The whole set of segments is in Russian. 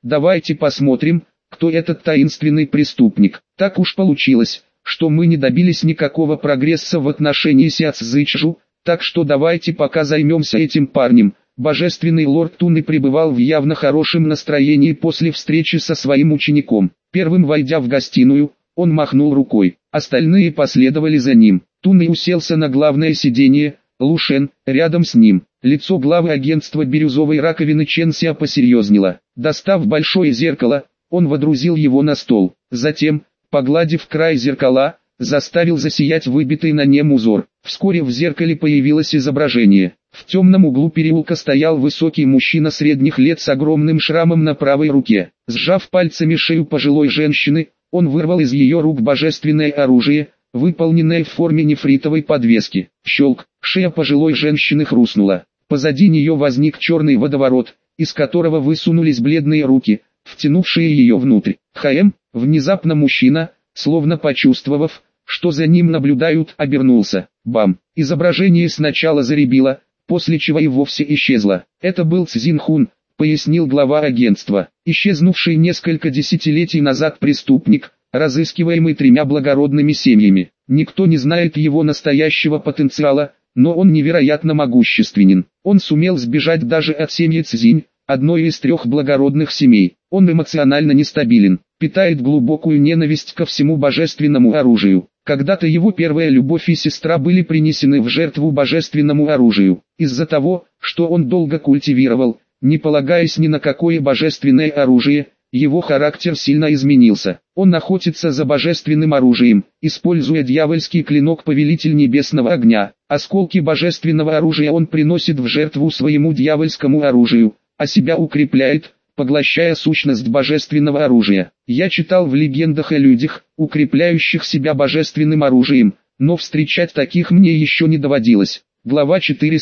Давайте посмотрим, кто этот таинственный преступник. Так уж получилось, что мы не добились никакого прогресса в отношении Ся Цзычжу, так что давайте пока займемся этим парнем. Божественный лорд Туны пребывал в явно хорошем настроении после встречи со своим учеником. Первым войдя в гостиную, он махнул рукой, остальные последовали за ним. Туны уселся на главное сиденье, Лушен рядом с ним. Лицо главы агентства бирюзовой раковины Чен Ся посерьезнело. Достав большое зеркало, он водрузил его на стол. Затем, погладив край зеркала, заставил засиять выбитый на нем узор. Вскоре в зеркале появилось изображение. В темном углу переулка стоял высокий мужчина средних лет с огромным шрамом на правой руке. Сжав пальцами шею пожилой женщины, он вырвал из ее рук божественное оружие, выполненное в форме нефритовой подвески. Щелк, шея пожилой женщины хрустнула. Позади нее возник черный водоворот, из которого высунулись бледные руки, втянувшие ее внутрь. Внезапно мужчина, словно почувствовав, что за ним наблюдают, обернулся. Бам! Изображение сначала заребило, после чего и вовсе исчезло. Это был Цзин Хун, пояснил глава агентства. Исчезнувший несколько десятилетий назад преступник, разыскиваемый 3 благородными семьями. Никто не знает его настоящего потенциала, но он невероятно могущественен. Он сумел сбежать даже от семьи Цзинь, одной из 3 благородных семей. Он эмоционально нестабилен, питает глубокую ненависть ко всему божественному оружию. Когда-то его первая любовь и сестра были принесены в жертву божественному оружию. Из-за того, что он долго культивировал, не полагаясь ни на какое божественное оружие, его характер сильно изменился. Он охотится за божественным оружием, используя дьявольский клинок Повелитель Небесного Огня. Осколки божественного оружия он приносит в жертву своему дьявольскому оружию, а себя укрепляет, поглощая сущность божественного оружия. Я читал в легендах о людях, укрепляющих себя божественным оружием, но встречать таких мне еще не доводилось. Глава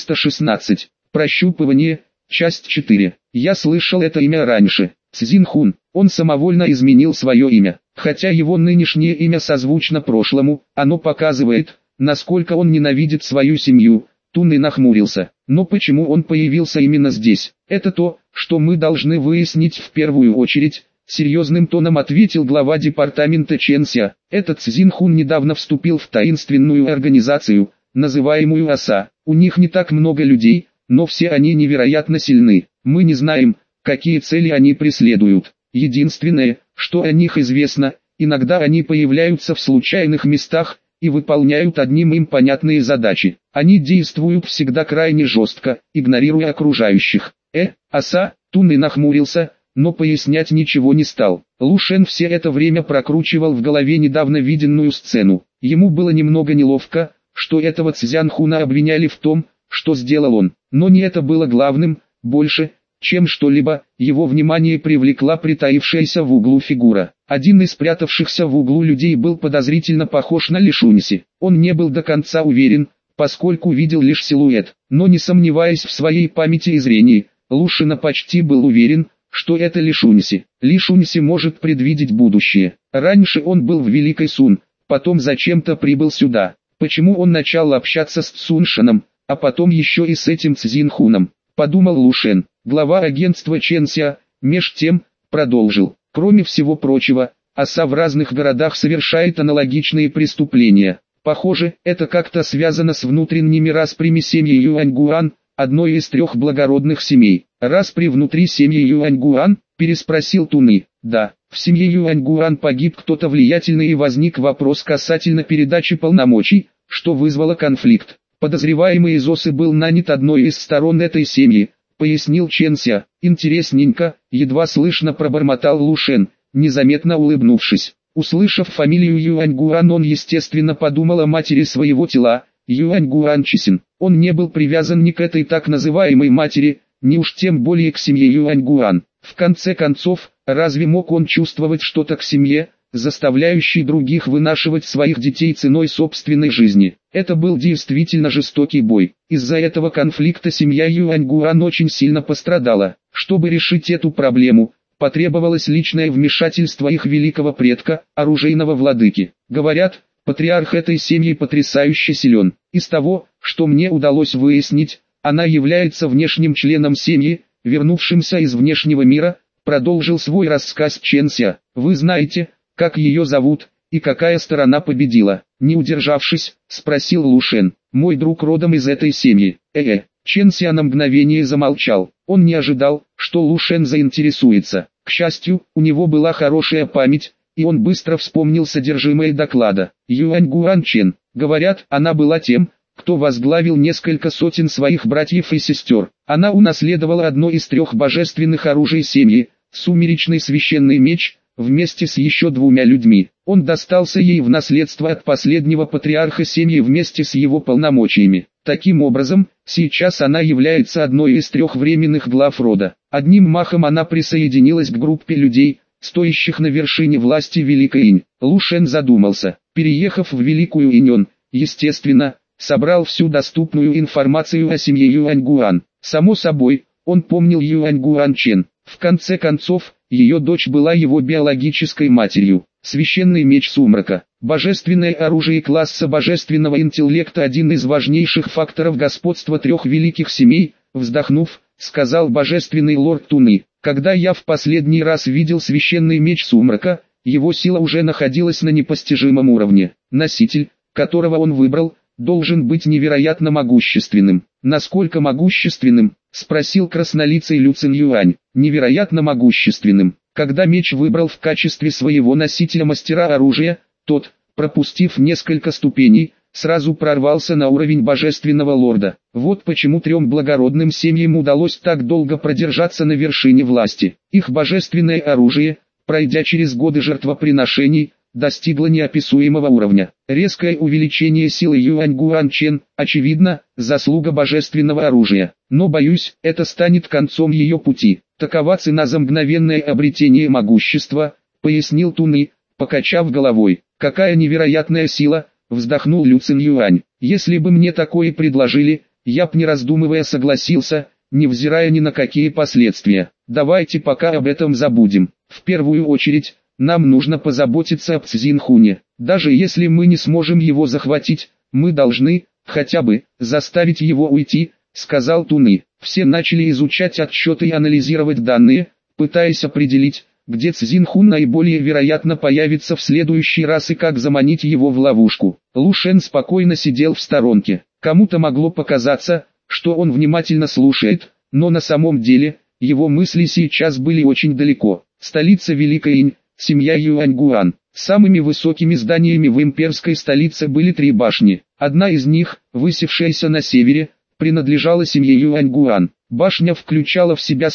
416. Прощупывание. Часть 4. Я слышал это имя раньше. Цзин Хун. Он самовольно изменил свое имя. Хотя его нынешнее имя созвучно прошлому, оно показывает, насколько он ненавидит свою семью. Туны нахмурился. Но почему он появился именно здесь? Это то, что мы должны выяснить в первую очередь, серьезным тоном ответил глава департамента Чен Ся. Этот Цзин Хун недавно вступил в таинственную организацию, называемую ОСА. У них не так много людей, но все они невероятно сильны. Мы не знаем, какие цели они преследуют. Единственное, что о них известно, иногда они появляются в случайных местах и выполняют одним им понятные задачи. Они действуют всегда крайне жестко, игнорируя окружающих. ОСА, Туны нахмурился, но пояснять ничего не стал. Лушен все это время прокручивал в голове недавно виденную сцену. Ему было немного неловко, что этого Цзян Хуна обвиняли в том, что сделал он. Но не это было главным, больше, чем что-либо, его внимание привлекла притаившаяся в углу фигура. Один из спрятавшихся в углу людей был подозрительно похож на Ли Шуньси. Он не был до конца уверен, поскольку видел лишь силуэт, но не сомневаясь в своей памяти и зрении, Лушина почти был уверен, что это Ли Шуньси. Ли Шуньси может предвидеть будущее. Раньше он был в Великой Сун, потом зачем-то прибыл сюда. Почему он начал общаться с Цуншаном, а потом еще и с этим Цзин Хуном? Подумал Лушен. Глава агентства Чен Ся, меж тем, продолжил. Кроме всего прочего, ОСА в разных городах совершает аналогичные преступления. Похоже, это как-то связано с внутренними распрями семьи Юаньгуан, одной из 3 благородных семей. Распри внутри семьи Юаньгуан? Переспросил Туны. Да, в семье Юаньгуан погиб кто-то влиятельный и возник вопрос касательно передачи полномочий, что вызвало конфликт. Подозреваемый из ОСы был нанят одной из сторон этой семьи, пояснил Чен Ся. Интересненько, едва слышно пробормотал Лушен, незаметно улыбнувшись. Услышав фамилию Юаньгуан, он естественно подумал о матери своего тела, Юаньгуан Чисин. Он не был привязан ни к этой так называемой матери, ни уж тем более к семье Юаньгуан. В конце концов, разве мог он чувствовать что-то к семье, заставляющей других вынашивать своих детей ценой собственной жизни? Это был действительно жестокий бой. Из-за этого конфликта семья Юаньгуан очень сильно пострадала. Чтобы решить эту проблему, потребовалось личное вмешательство их великого предка, оружейного владыки. Говорят, патриарх этой семьи потрясающе силен. Из того, что мне удалось выяснить, она является внешним членом семьи, вернувшимся из внешнего мира, продолжил свой рассказ Чен Ся. Вы знаете, как ее зовут, и какая сторона победила? Не удержавшись, спросил Лу Шен. Мой друг родом из этой семьи. Чен Ся на мгновение замолчал. Он не ожидал, что Лу Шен заинтересуется. К счастью, у него была хорошая память, и он быстро вспомнил содержимое доклада. Юань Гуан Чен. Говорят, она была тем, кто возглавил несколько сотен своих братьев и сестер. Она унаследовала одно из 3 божественных оружий семьи, сумеречный священный меч, вместе с еще 2 людьми. Он достался ей в наследство от последнего патриарха семьи вместе с его полномочиями. Таким образом, сейчас она является одной из 3 временных глав рода. Одним махом она присоединилась к группе людей, стоящих на вершине власти Великой Инь. Лу Шен задумался. Переехав в Великую Инь, естественно, собрал всю доступную информацию о семье Юань Гуан. Само собой, он помнил Юань Гуан Чен. В конце концов, ее дочь была его биологической матерью. Священный меч сумрака. Божественное оружие класса божественного интеллекта, один из важнейших факторов господства 3 великих семей, вздохнув, сказал божественный лорд Туны. Когда я в последний раз видел священный меч сумрака, его сила уже находилась на непостижимом уровне. Носитель, которого он выбрал, должен быть невероятно могущественным. Насколько могущественным? Спросил краснолицый Лю Цин Юань. Невероятно могущественным. Когда меч выбрал в качестве своего носителя мастера оружия, тот, пропустив несколько ступеней, сразу прорвался на уровень божественного лорда. Вот почему 3 благородным семьям удалось так долго продержаться на вершине власти. Их божественное оружие, пройдя через годы жертвоприношений, достигло неописуемого уровня. Резкое увеличение силы Юань Гуан Чен, очевидно, заслуга божественного оружия. Но боюсь, это станет концом ее пути. Такова цена за мгновенное обретение могущества, пояснил Туны, покачав головой. Какая невероятная сила, вздохнул Лю Цин Юань. Если бы мне такое предложили, я б не раздумывая согласился, невзирая ни на какие последствия. Давайте пока об этом забудем. В первую очередь, нам нужно позаботиться об Цзинхуне. Даже если мы не сможем его захватить, мы должны, хотя бы, заставить его уйти, сказал Туны. Все начали изучать отчеты и анализировать данные, пытаясь определить, где Цзинхун наиболее вероятно появится в следующий раз и как заманить его в ловушку. Лу Шен спокойно сидел в сторонке. Кому-то могло показаться, что он внимательно слушает, но на самом деле, его мысли сейчас были очень далеко. Столица Великой Инь, семья Юань Гуан. Самыми высокими зданиями в имперской столице были 3 башни. Одна из них, высевшаяся на севере, принадлежала семье Юань Гуан. Башня включала в себя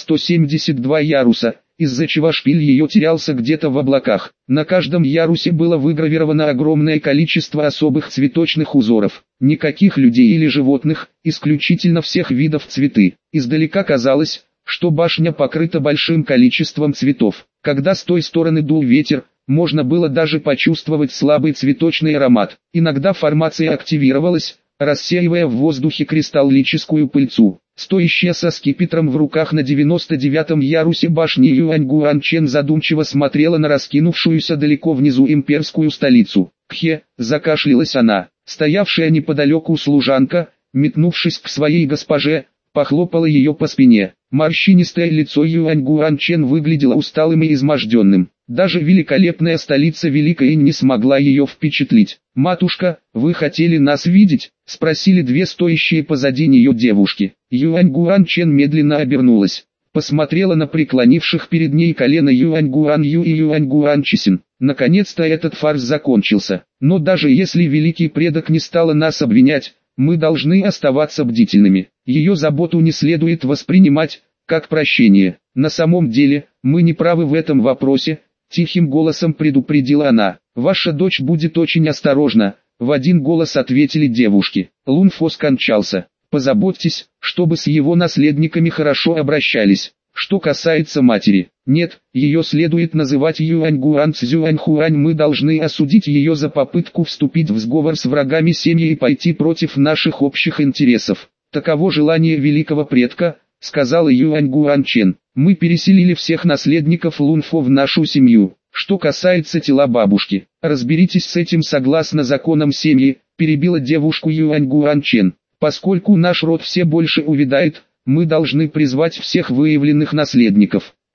172 яруса, из-за чего шпиль ее терялся где-то в облаках. На каждом ярусе было выгравировано огромное количество особых цветочных узоров. Никаких людей или животных, исключительно всех видов цветы. Издалека казалось, что башня покрыта большим количеством цветов. Когда с той стороны дул ветер, можно было даже почувствовать слабый цветочный аромат. Иногда формация активировалась, рассеивая в воздухе кристаллическую пыльцу. Стоящая со скипетром в руках на 99-м ярусе башни Юань Гуан Чен задумчиво смотрела на раскинувшуюся далеко внизу имперскую столицу. «Кхе», закашлялась она. Стоявшая неподалеку служанка, метнувшись к своей госпоже, похлопала ее по спине. Морщинистое лицо Юань Гуан Чен выглядело усталым и изможденным. Даже великолепная столица Великой Инь не смогла ее впечатлить. «Матушка, вы хотели нас видеть?» — спросили 2 стоящие позади нее девушки. Юань Гуан Чен медленно обернулась. Посмотрела на преклонивших перед ней колено Юань Гуан Ю и Юань Гуан Чисин. Наконец-то этот фарс закончился. Но даже если великий предок не стала нас обвинять, мы должны оставаться бдительными. Ее заботу не следует воспринимать как прощение. На самом деле, мы не правы в этом вопросе, тихим голосом предупредила она. Ваша дочь будет очень осторожна, в один голос ответили девушки. Лун Фо скончался. Позаботьтесь, чтобы с его наследниками хорошо обращались. Что касается матери, нет, ее следует называть Юань Гуан Цзюань Хуань. Мы должны осудить ее за попытку вступить в сговор с врагами семьи и пойти против наших общих интересов. Таково желание великого предка, сказала Юань Гуан Чен. Мы переселили всех наследников Лун Фо в нашу семью. Что касается тела бабушки, разберитесь с этим согласно законам семьи, перебила девушку Юань Гуан Чен. Поскольку наш род все больше увядает, мы должны призвать всех выявленных наследников.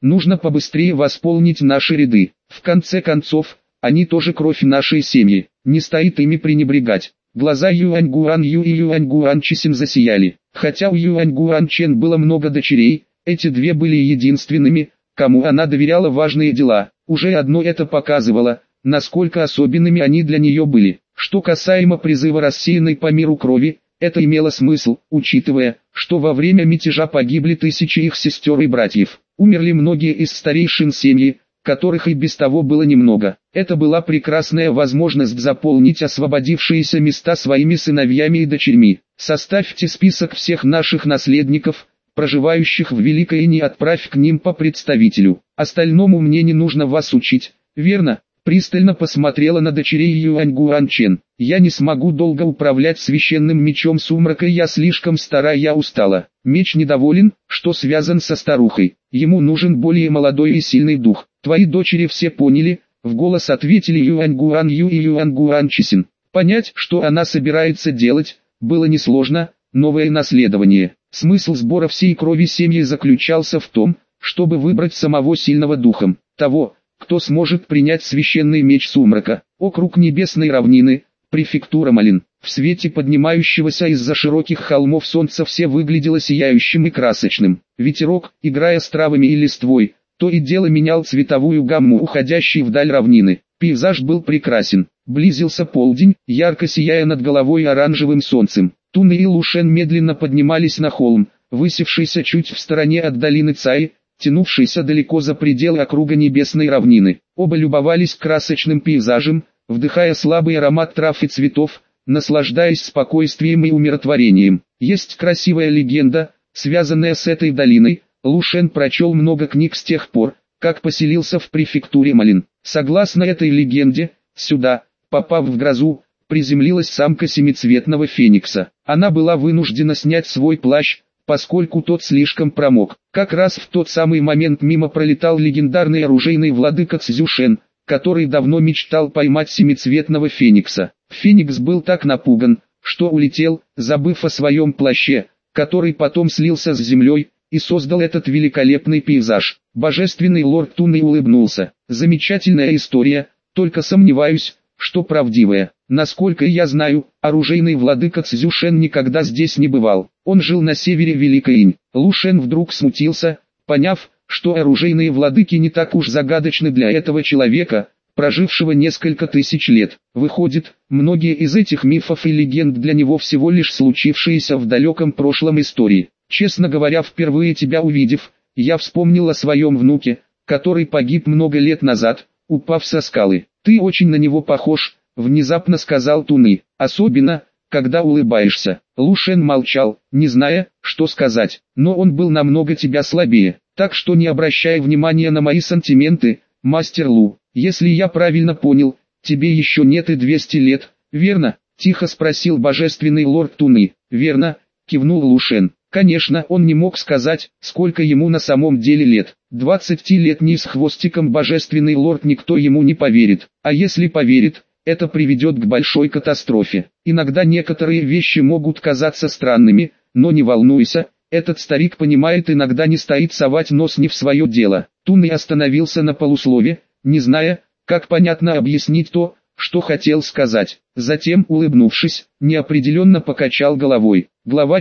Нужно побыстрее восполнить наши ряды. В конце концов, они тоже кровь нашей семьи, не стоит ими пренебрегать. Глаза Юань Гуан Ю и Юань Гуан Чисин засияли. Хотя у Юань Гуан Чен было много дочерей, эти две были единственными, кому она доверяла важные дела. Уже одно это показывало, насколько особенными они для нее были. Что касаемо призыва рассеянной по миру крови, это имело смысл, учитывая, что во время мятежа погибли тысячи их сестер и братьев. Умерли многие из старейшин семьи, которых и без того было немного. Это была прекрасная возможность заполнить освободившиеся места своими сыновьями и дочерьми. Составьте список всех наших наследников, проживающих в Великой Ине, и отправь к ним по представителю. Остальному мне не нужно вас учить, верно? Пристально посмотрела на дочерей Юань Гуан Чен. Я не смогу долго управлять священным мечом сумрака, я слишком стара, я устала. Меч недоволен, что связан со старухой. Ему нужен более молодой и сильный дух. Твои дочери все поняли, в голос ответили Юань Гуан Ю и Юань Гуан Чисин. Понять, что она собирается делать, было несложно. Новое наследование. Смысл сбора всей крови семьи заключался в том, чтобы выбрать самого сильного духом, того, кто сможет принять священный меч сумрака. Округ Небесной равнины, префектура Малин. В свете поднимающегося из-за широких холмов солнца все выглядело сияющим и красочным. Ветерок, играя с травами и листвой, то и дело менял цветовую гамму уходящей вдаль равнины. Пейзаж был прекрасен. Близился полдень, ярко сияя над головой оранжевым солнцем. Тун и Лушен медленно поднимались на холм, высевшийся чуть в стороне от долины Цай, тянувшийся далеко за пределы округа Небесной равнины. Оба любовались красочным пейзажем, вдыхая слабый аромат трав и цветов, наслаждаясь спокойствием и умиротворением. Есть красивая легенда, связанная с этой долиной. Лушен прочел много книг с тех пор, как поселился в префектуре Малин. Согласно этой легенде, сюда, попав в грозу, приземлилась самка семицветного феникса. Она была вынуждена снять свой плащ, поскольку тот слишком промок. Как раз в тот самый момент мимо пролетал легендарный оружейный владыка Цзюшен, который давно мечтал поймать семицветного феникса. Феникс был так напуган, что улетел, забыв о своем плаще, который потом слился с землей, и создал этот великолепный пейзаж. Божественный лорд Тунней улыбнулся. Замечательная история, только сомневаюсь, что правдивая. Насколько я знаю, оружейный владыка Цзюшен никогда здесь не бывал. Он жил на севере Великой Инь. Лушен вдруг смутился, поняв, что оружейные владыки не так уж загадочны для этого человека, прожившего несколько тысяч лет. Выходит, многие из этих мифов и легенд для него всего лишь случившиеся в далеком прошлом истории. Честно говоря, впервые тебя увидев, я вспомнил о своем внуке, который погиб много лет назад, упав со скалы. Ты очень на него похож, внезапно сказал Туны, особенно, когда улыбаешься. Лушен молчал, не зная, что сказать, но он был намного тебя слабее, так что не обращай внимания на мои сантименты, мастер Лу. Если я правильно понял, тебе еще нет и 200 лет, верно? Тихо спросил божественный лорд Туны. Верно, кивнул Лушен. Конечно, он не мог сказать, сколько ему на самом деле лет. 20-летний с хвостиком божественный лорд, никто ему не поверит. А если поверит, это приведет к большой катастрофе. Иногда некоторые вещи могут казаться странными, но не волнуйся, этот старик понимает, иногда не стоит совать нос не в свое дело. Туны остановился на полуслове, не зная, как понятно объяснить то, что хотел сказать. Затем, улыбнувшись, неопределенно покачал головой. Глава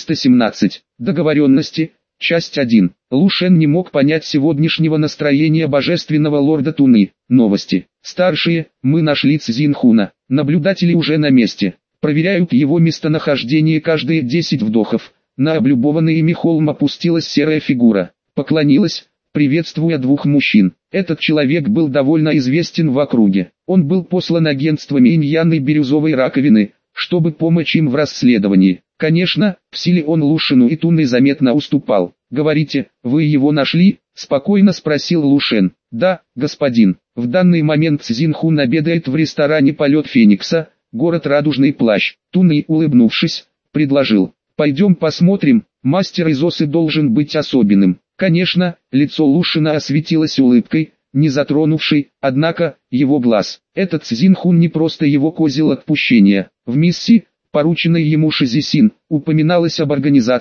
417. Договоренности. Часть 1. Лушен не мог понять сегодняшнего настроения божественного лорда Туны. Новости. Старшие, мы нашли Цзинхуна. Наблюдатели уже на месте. Проверяют его местонахождение каждые 10 вдохов. На облюбованный ими холм опустилась серая фигура. Поклонилась, приветствуя двух мужчин. Этот человек был довольно известен в округе. Он был послан агентствами Иньян и Бирюзовой раковины, чтобы помочь им в расследовании. Конечно, в силе он Лушену и Туны заметно уступал. «Говорите, вы его нашли?» – спокойно спросил Лушен. «Да, господин. В данный момент Цзинхун обедает в ресторане «Полет Феникса», город Радужный Плащ». Туны, улыбнувшись, предложил. «Пойдем посмотрим, мастер из Осы должен быть особенным». Конечно, лицо Лушена осветилось улыбкой, не затронувшей, однако, его глаз. Этот Цзинхун не просто его козел отпущения. В миссии, порученной ему Шизисин, упоминалось об организации,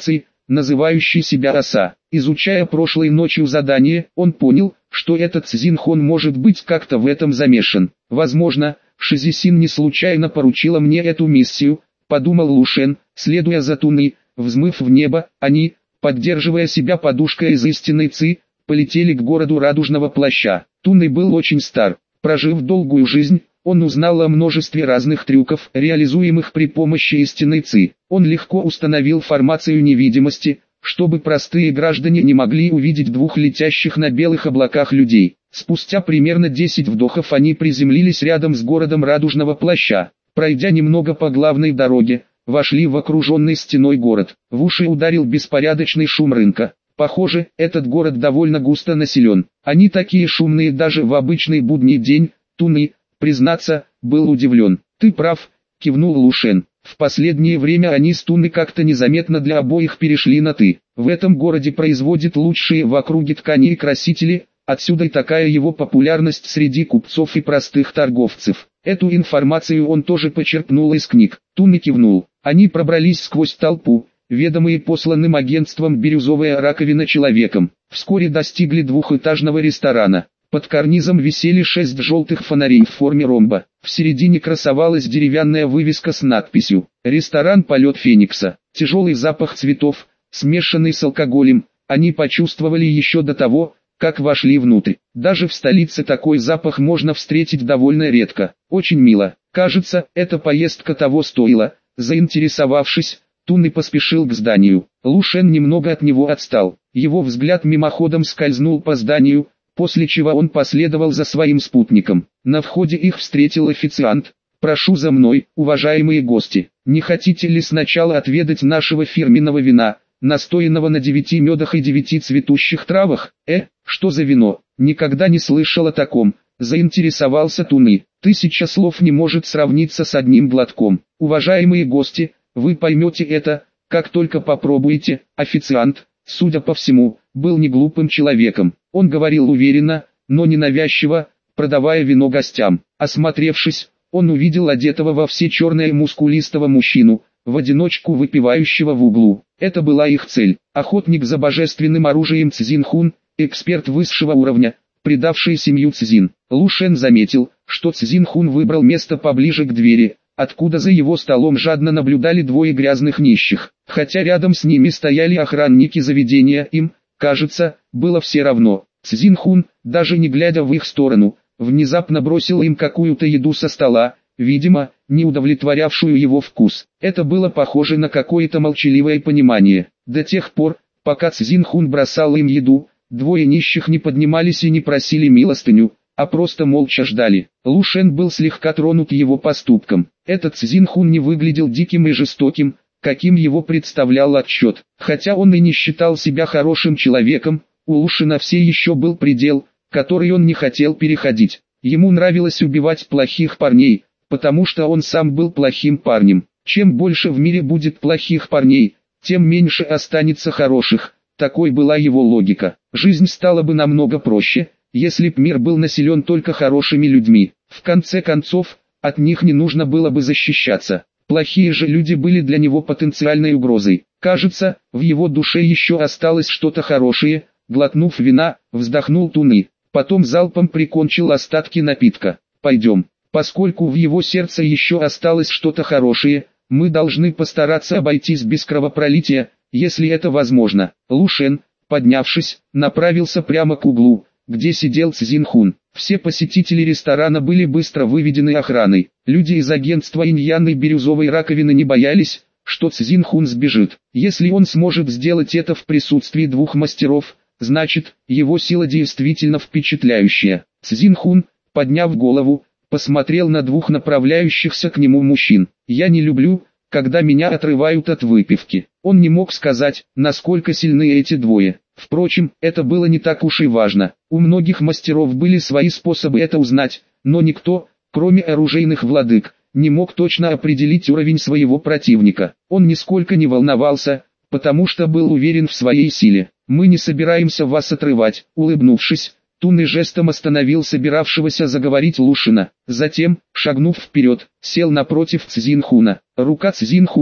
называющий себя Оса. Изучая прошлой ночью задание, он понял, что этот Цзинхон может быть как-то в этом замешан. Возможно, Шизисин не случайно поручила мне эту миссию, подумал Лушен, следуя за Туной, взмыв в небо, они, поддерживая себя подушкой из истинной Ци, полетели к городу Радужного Плаща. Туной был очень стар. Прожив долгую жизнь, он узнал о множестве разных трюков, реализуемых при помощи истинной Ци. Он легко установил формацию невидимости, чтобы простые граждане не могли увидеть двух летящих на белых облаках людей. Спустя примерно 10 вдохов они приземлились рядом с городом Радужного Плаща. Пройдя немного по главной дороге, вошли в окруженный стеной город. В уши ударил беспорядочный шум рынка. Похоже, этот город довольно густо населен. Они такие шумные даже в обычный будний день. Туны, признаться, был удивлен. Ты прав, кивнул Лушен. В последнее время они с Туной как-то незаметно для обоих перешли на «ты». В этом городе производят лучшие в округе ткани и красители, отсюда и такая его популярность среди купцов и простых торговцев. Эту информацию он тоже почерпнул из книг. Туна кивнул. Они пробрались сквозь толпу, ведомые посланным агентством «Бирюзовая раковина» человеком. Вскоре достигли двухэтажного ресторана. Под карнизом висели 6 желтых фонарей в форме ромба. В середине красовалась деревянная вывеска с надписью «Ресторан Полет Феникса». Тяжелый запах цветов, смешанный с алкоголем, они почувствовали еще до того, как вошли внутрь. Даже в столице такой запах можно встретить довольно редко. Очень мило. Кажется, эта поездка того стоила. Заинтересовавшись, Туны поспешил к зданию. Лушен немного от него отстал. Его взгляд мимоходом скользнул по зданию, после чего он последовал за своим спутником. На входе их встретил официант. «Прошу за мной, уважаемые гости. Не хотите ли сначала отведать нашего фирменного вина, настоянного на 9 медах и 9 цветущих травах?» Что за вино? Никогда не слышал о таком. Заинтересовался Туны. 1000 слов не может сравниться с одним глотком. Уважаемые гости, вы поймете это, как только попробуете. Официант, судя по всему, был не глупым человеком. Он говорил уверенно, но ненавязчиво, продавая вино гостям. Осмотревшись, он увидел одетого во все черное мускулистого мужчину, в одиночку выпивающего в углу. Это была их цель. Охотник за божественным оружием Цзинхун, эксперт высшего уровня, предавший семью Цзин. Лушен заметил, что Цзинхун выбрал место поближе к двери, откуда за его столом жадно наблюдали двое грязных нищих. Хотя рядом с ними стояли охранники заведения, им, кажется, было все равно. Цзинхун, даже не глядя в их сторону, внезапно бросил им какую-то еду со стола, видимо, не удовлетворявшую его вкус. Это было похоже на какое-то молчаливое понимание. До тех пор, пока Цзинхун бросал им еду, двое нищих не поднимались и не просили милостыню, а просто молча ждали. Лушен был слегка тронут его поступком. Этот Цзинхун не выглядел диким и жестоким, каким его представлял отчет. Хотя он и не считал себя хорошим человеком, у Лушена все еще был предел, который он не хотел переходить. Ему нравилось убивать плохих парней, потому что он сам был плохим парнем. Чем больше в мире будет плохих парней, тем меньше останется хороших. Такой была его логика. Жизнь стала бы намного проще, если б мир был населен только хорошими людьми. В конце концов, от них не нужно было бы защищаться. Плохие же люди были для него потенциальной угрозой. Кажется, в его душе еще осталось что-то хорошее. Глотнув вина, вздохнул Туны. Потом залпом прикончил остатки напитка. «Пойдем». Поскольку в его сердце еще осталось что-то хорошее, мы должны постараться обойтись без кровопролития, если это возможно. Лушен, поднявшись, направился прямо к углу, где сидел Цзинхун. Все посетители ресторана были быстро выведены охраной. Люди из агентства Иньян и Бирюзовой раковины не боялись, что Цзинхун сбежит. Если он сможет сделать это в присутствии двух мастеров, значит, его сила действительно впечатляющая. Цзинхун, подняв голову, посмотрел на двух направляющихся к нему мужчин. «Я не люблю, когда меня отрывают от выпивки». Он не мог сказать, насколько сильны эти двое. Впрочем, это было не так уж и важно. У многих мастеров были свои способы это узнать, но никто, кроме оружейных владык, не мог точно определить уровень своего противника. Он нисколько не волновался, потому что был уверен в своей силе. «Мы не собираемся вас отрывать», — улыбнувшись, Туны жестом остановил собиравшегося заговорить Лушена. Затем, шагнув вперед, сел напротив Цзинхуна. Рука Цзинхуна,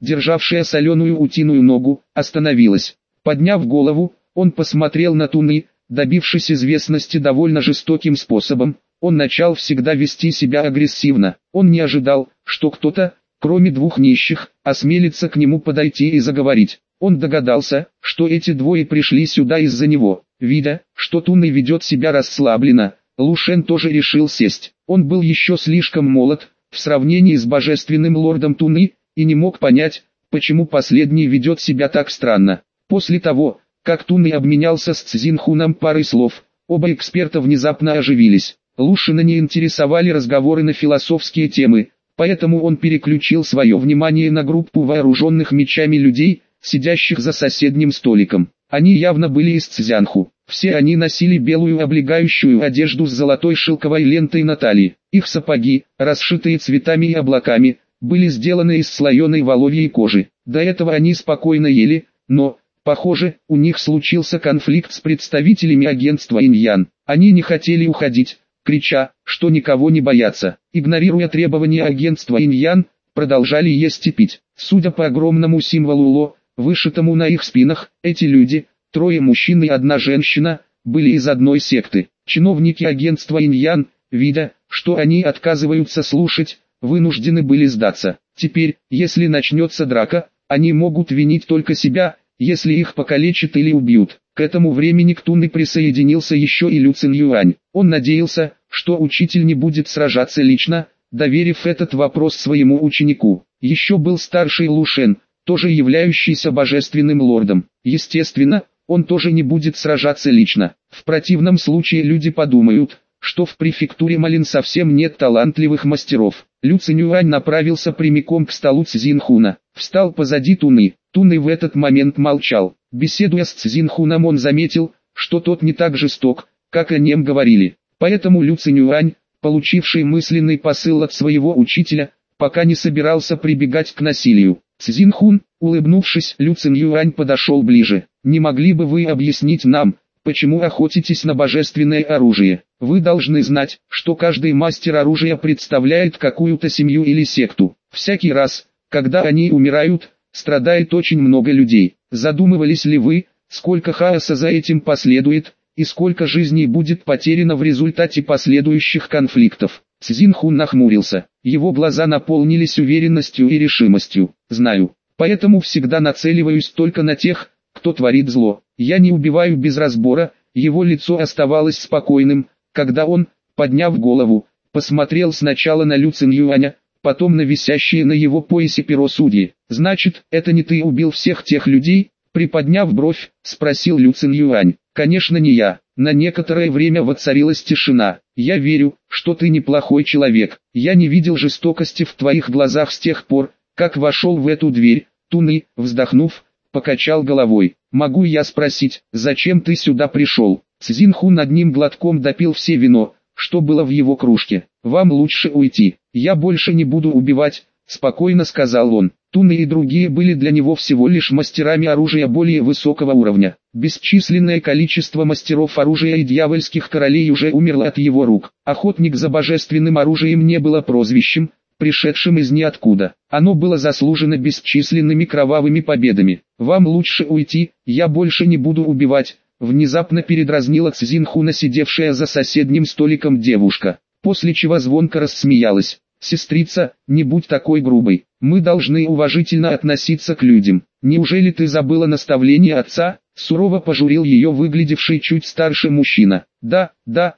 державшая соленую утиную ногу, остановилась. Подняв голову, он посмотрел на Туны, добившись известности довольно жестоким способом. Он начал всегда вести себя агрессивно. Он не ожидал, что кто-то, кроме двух нищих, осмелится к нему подойти и заговорить. Он догадался, что эти двое пришли сюда из-за него. Видя, что Туны ведет себя расслабленно, Лу Шен тоже решил сесть. Он был еще слишком молод, в сравнении с божественным лордом Туны, и не мог понять, почему последний ведет себя так странно. После того, как Туны обменялся с Цзинхуном парой слов, оба эксперта внезапно оживились. Лу Шена не интересовали разговоры на философские темы, поэтому он переключил свое внимание на группу вооруженных мечами людей, сидящих за соседним столиком. Они явно были из Цзянху. Все они носили белую облегающую одежду с золотой шелковой лентой на талии. Их сапоги, расшитые цветами и облаками, были сделаны из слоеной воловьей кожи. До этого они спокойно ели, но, похоже, у них случился конфликт с представителями агентства Иньян. Они не хотели уходить, крича, что никого не боятся. Игнорируя требования агентства Иньян, продолжали есть и пить. Судя по огромному символу Ло, вышитому на их спинах, эти люди, трое мужчин и одна женщина, были из одной секты. Чиновники агентства Иньян, видя, что они отказываются слушать, вынуждены были сдаться. Теперь, если начнется драка, они могут винить только себя, если их покалечат или убьют. К этому времени к Туны присоединился еще и Лю Цинь-Юань. Он надеялся, что учитель не будет сражаться лично, доверив этот вопрос своему ученику. Еще был старший Лу Шен, тоже являющийся божественным лордом. Естественно, он тоже не будет сражаться лично. В противном случае люди подумают, что в префектуре Малин совсем нет талантливых мастеров. Лю Цинь-Юань направился прямиком к столу Цзинхуна. Встал позади Туны. Туны в этот момент молчал. Беседуя с Цзинхуном, он заметил, что тот не так жесток, как о нем говорили. Поэтому Лю Цинь-Юань, получивший мысленный посыл от своего учителя, пока не собирался прибегать к насилию. Цзинхун, улыбнувшись, Лю Цинь-Юань подошел ближе. «Не могли бы вы объяснить нам, почему охотитесь на божественное оружие? Вы должны знать, что каждый мастер оружия представляет какую-то семью или секту. Всякий раз, когда они умирают, страдает очень много людей. Задумывались ли вы, сколько хаоса за этим последует, и сколько жизней будет потеряно в результате последующих конфликтов?» Цзинхун нахмурился. Его глаза наполнились уверенностью и решимостью. «Знаю, поэтому всегда нацеливаюсь только на тех, кто творит зло. Я не убиваю без разбора». Его лицо оставалось спокойным, когда он, подняв голову, посмотрел сначала на Лю Цинь-Юаня, потом на висящее на его поясе перо судьи. «Значит, это не ты убил всех тех людей?» Приподняв бровь, спросил Лю Цинь-Юань. «Конечно не я». На некоторое время воцарилась тишина. «Я верю, что ты неплохой человек. Я не видел жестокости в твоих глазах с тех пор, как вошел в эту дверь». Туны, вздохнув, покачал головой. «Могу я спросить, зачем ты сюда пришел?» Цзинхун одним глотком допил все вино, что было в его кружке. «Вам лучше уйти. Я больше не буду убивать», — спокойно сказал он. Туны и другие были для него всего лишь мастерами оружия более высокого уровня. Бесчисленное количество мастеров оружия и дьявольских королей уже умерло от его рук. Охотник за божественным оружием не было прозвищем, пришедшим из ниоткуда. Оно было заслужено бесчисленными кровавыми победами. «Вам лучше уйти, я больше не буду убивать», — внезапно передразнила Цзинхуна сидевшая за соседним столиком девушка, после чего звонко рассмеялась. «Сестрица, не будь такой грубой. Мы должны уважительно относиться к людям. Неужели ты забыла наставление отца?» Сурово пожурил ее выглядевший чуть старше мужчина. «Да,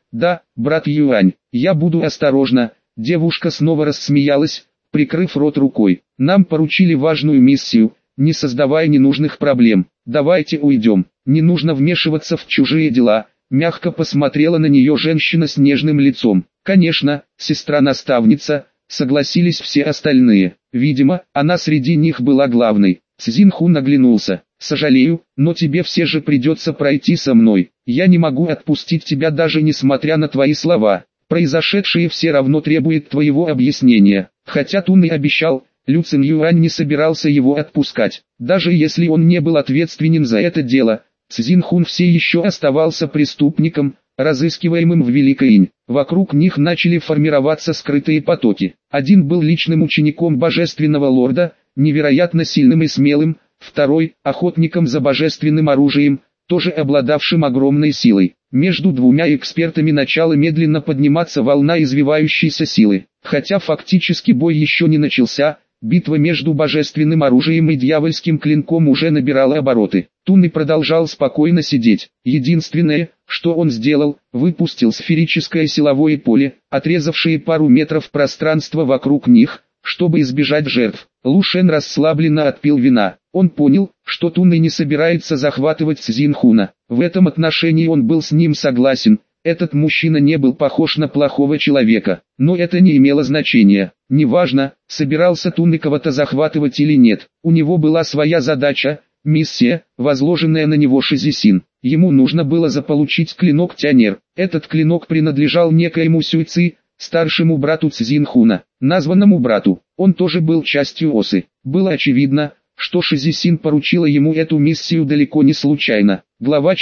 брат Юань, я буду осторожна». Девушка снова рассмеялась, прикрыв рот рукой. «Нам поручили важную миссию, не создавая ненужных проблем. Давайте уйдем. Не нужно вмешиваться в чужие дела». Мягко посмотрела на нее женщина с нежным лицом. «Конечно, сестра-наставница», согласились все остальные. Видимо, она среди них была главной. Цзинхун оглянулся. «Сожалею, но тебе все же придется пройти со мной. Я не могу отпустить тебя даже несмотря на твои слова. Произошедшее все равно требует твоего объяснения». Хотя Тун и обещал, Лю Цинь-Юань не собирался его отпускать. Даже если он не был ответственен за это дело, Цзинхун все еще оставался преступником, разыскиваемым в Великой Инь. Вокруг них начали формироваться скрытые потоки. Один был личным учеником божественного лорда, невероятно сильным и смелым, второй – охотником за божественным оружием, тоже обладавшим огромной силой. Между двумя экспертами начала медленно подниматься волна извивающейся силы. Хотя фактически бой еще не начался, битва между божественным оружием и дьявольским клинком уже набирала обороты. Туны продолжал спокойно сидеть. Единственное, что он сделал, выпустил сферическое силовое поле, отрезавшее пару метров пространства вокруг них, чтобы избежать жертв. Лу Шен расслабленно отпил вина. Он понял, что Туны не собирается захватывать Цзиньхуна. В этом отношении он был с ним согласен. Этот мужчина не был похож на плохого человека, но это не имело значения. Неважно, собирался Туны кого-то захватывать или нет, у него была своя задача, миссия, возложенная на него Шизисин. Ему нужно было заполучить клинок Тянер. Этот клинок принадлежал некоему Сюйци, старшему брату Цзиньхуна, названному брату. Он тоже был частью осы. Было очевидно, что Шизисин поручила ему эту миссию далеко не случайно. Глава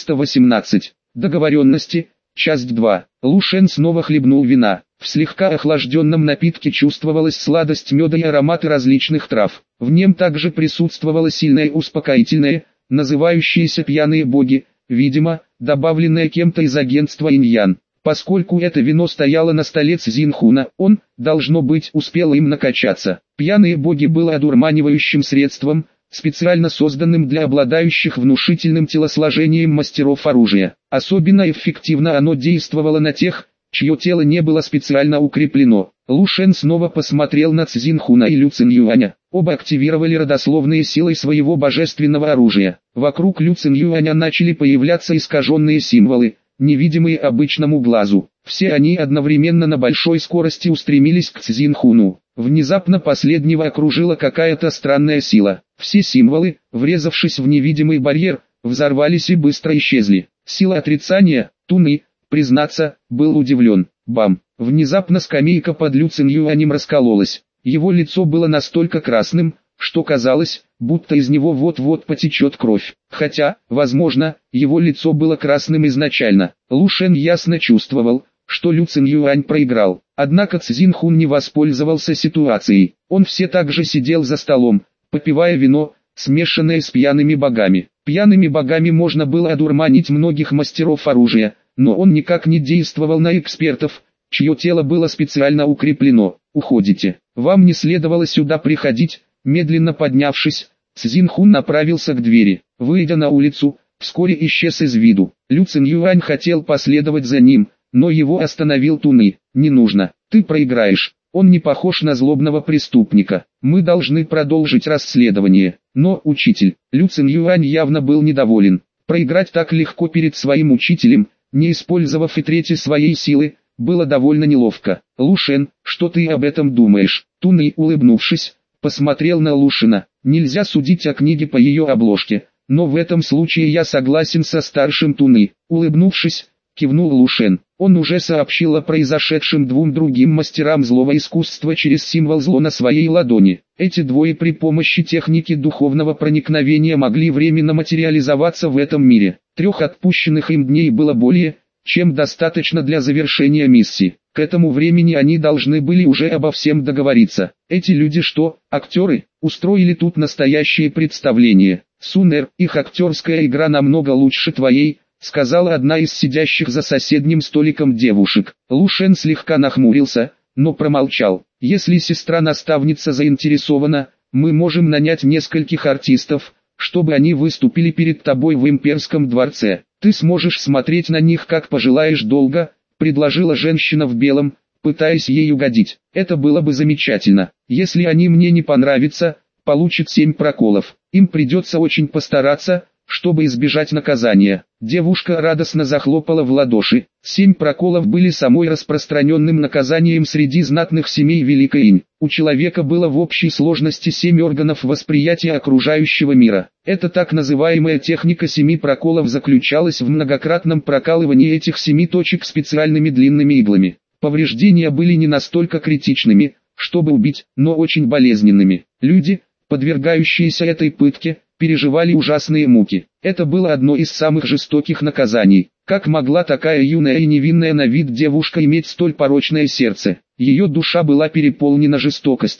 418. Договоренности. Часть 2. Лу Шен снова хлебнул вина. В слегка охлажденном напитке чувствовалась сладость меда и ароматы различных трав. В нем также присутствовало сильное успокоительное, называющееся «пьяные боги», видимо, добавленное кем-то из агентства Иньян. Поскольку это вино стояло на столе Цзиньхуна, он, должно быть, успел им накачаться. «Пьяные боги» было одурманивающим средством, специально созданным для обладающих внушительным телосложением мастеров оружия. Особенно эффективно оно действовало на тех, чье тело не было специально укреплено. Лу Шен снова посмотрел на Цзиньхуна и Лю Циньюаня. Оба активировали родословные силой своего божественного оружия. Вокруг Лю Циньюаня начали появляться искаженные символы, невидимые обычному глазу. Все они одновременно на большой скорости устремились к Цзиньхуну. Внезапно последнего окружила какая-то странная сила. Все символы, врезавшись в невидимый барьер, взорвались и быстро исчезли. Сила отрицания, Туны, признаться, был удивлен. Бам! Внезапно скамейка под Лю Циньюанем раскололась. Его лицо было настолько красным, что казалось, будто из него вот-вот потечет кровь. Хотя, возможно, его лицо было красным изначально. Лу Шен ясно чувствовал, что Лю Циньюань проиграл. Однако Цзиньхун не воспользовался ситуацией. Он все так же сидел за столом, попивая вино, смешанное с пьяными богами. Пьяными богами можно было одурманить многих мастеров оружия, но он никак не действовал на экспертов, чье тело было специально укреплено. «Уходите. Вам не следовало сюда приходить». Медленно поднявшись, Цзиньхун направился к двери. Выйдя на улицу, вскоре исчез из виду. Лю Циньюань хотел последовать за ним, но его остановил Туны. «Не нужно, ты проиграешь. Он не похож на злобного преступника. Мы должны продолжить расследование». «Но, учитель», Лю Циньюань явно был недоволен. Проиграть так легко перед своим учителем, не использовав и трети своей силы, было довольно неловко. «Лу Шен, что ты об этом думаешь?» Туны, улыбнувшись, посмотрел на Лу Шена. «Нельзя судить о книге по ее обложке, но в этом случае я согласен со старшим Туны». Улыбнувшись, кивнул Лу Шен. Он уже сообщил о произошедшем двум другим мастерам злого искусства через символ зло на своей ладони. Эти двое при помощи техники духовного проникновения могли временно материализоваться в этом мире. 3 отпущенных им дней было более, чем достаточно для завершения миссии. К этому времени они должны были уже обо всем договориться. Эти люди что, актеры, устроили тут настоящее представление? Сунер, их актерская игра намного лучше твоей, сказала одна из сидящих за соседним столиком девушек. Лу Шен слегка нахмурился, но промолчал. Если сестра-наставница заинтересована, мы можем нанять нескольких артистов, чтобы они выступили перед тобой в имперском дворце. Ты сможешь смотреть на них как пожелаешь долго, предложила женщина в белом, пытаясь ей угодить. Это было бы замечательно. Если они мне не понравятся, получат 7 проколов. Им придется очень постараться, чтобы избежать наказания. Девушка радостно захлопала в ладоши. 7 проколов были самой распространенным наказанием среди знатных семей Великой Инь. У человека было в общей сложности 7 органов восприятия окружающего мира. Эта так называемая техника 7 проколов заключалась в многократном прокалывании этих 7 точек специальными длинными иглами. Повреждения были не настолько критичными, чтобы убить, но очень болезненными. Люди, подвергающиеся этой пытке, переживали ужасные муки. Это было одно из самых жестоких наказаний. Как могла такая юная и невинная на вид девушка иметь столь порочное сердце? Ее душа была переполнена жестокостью.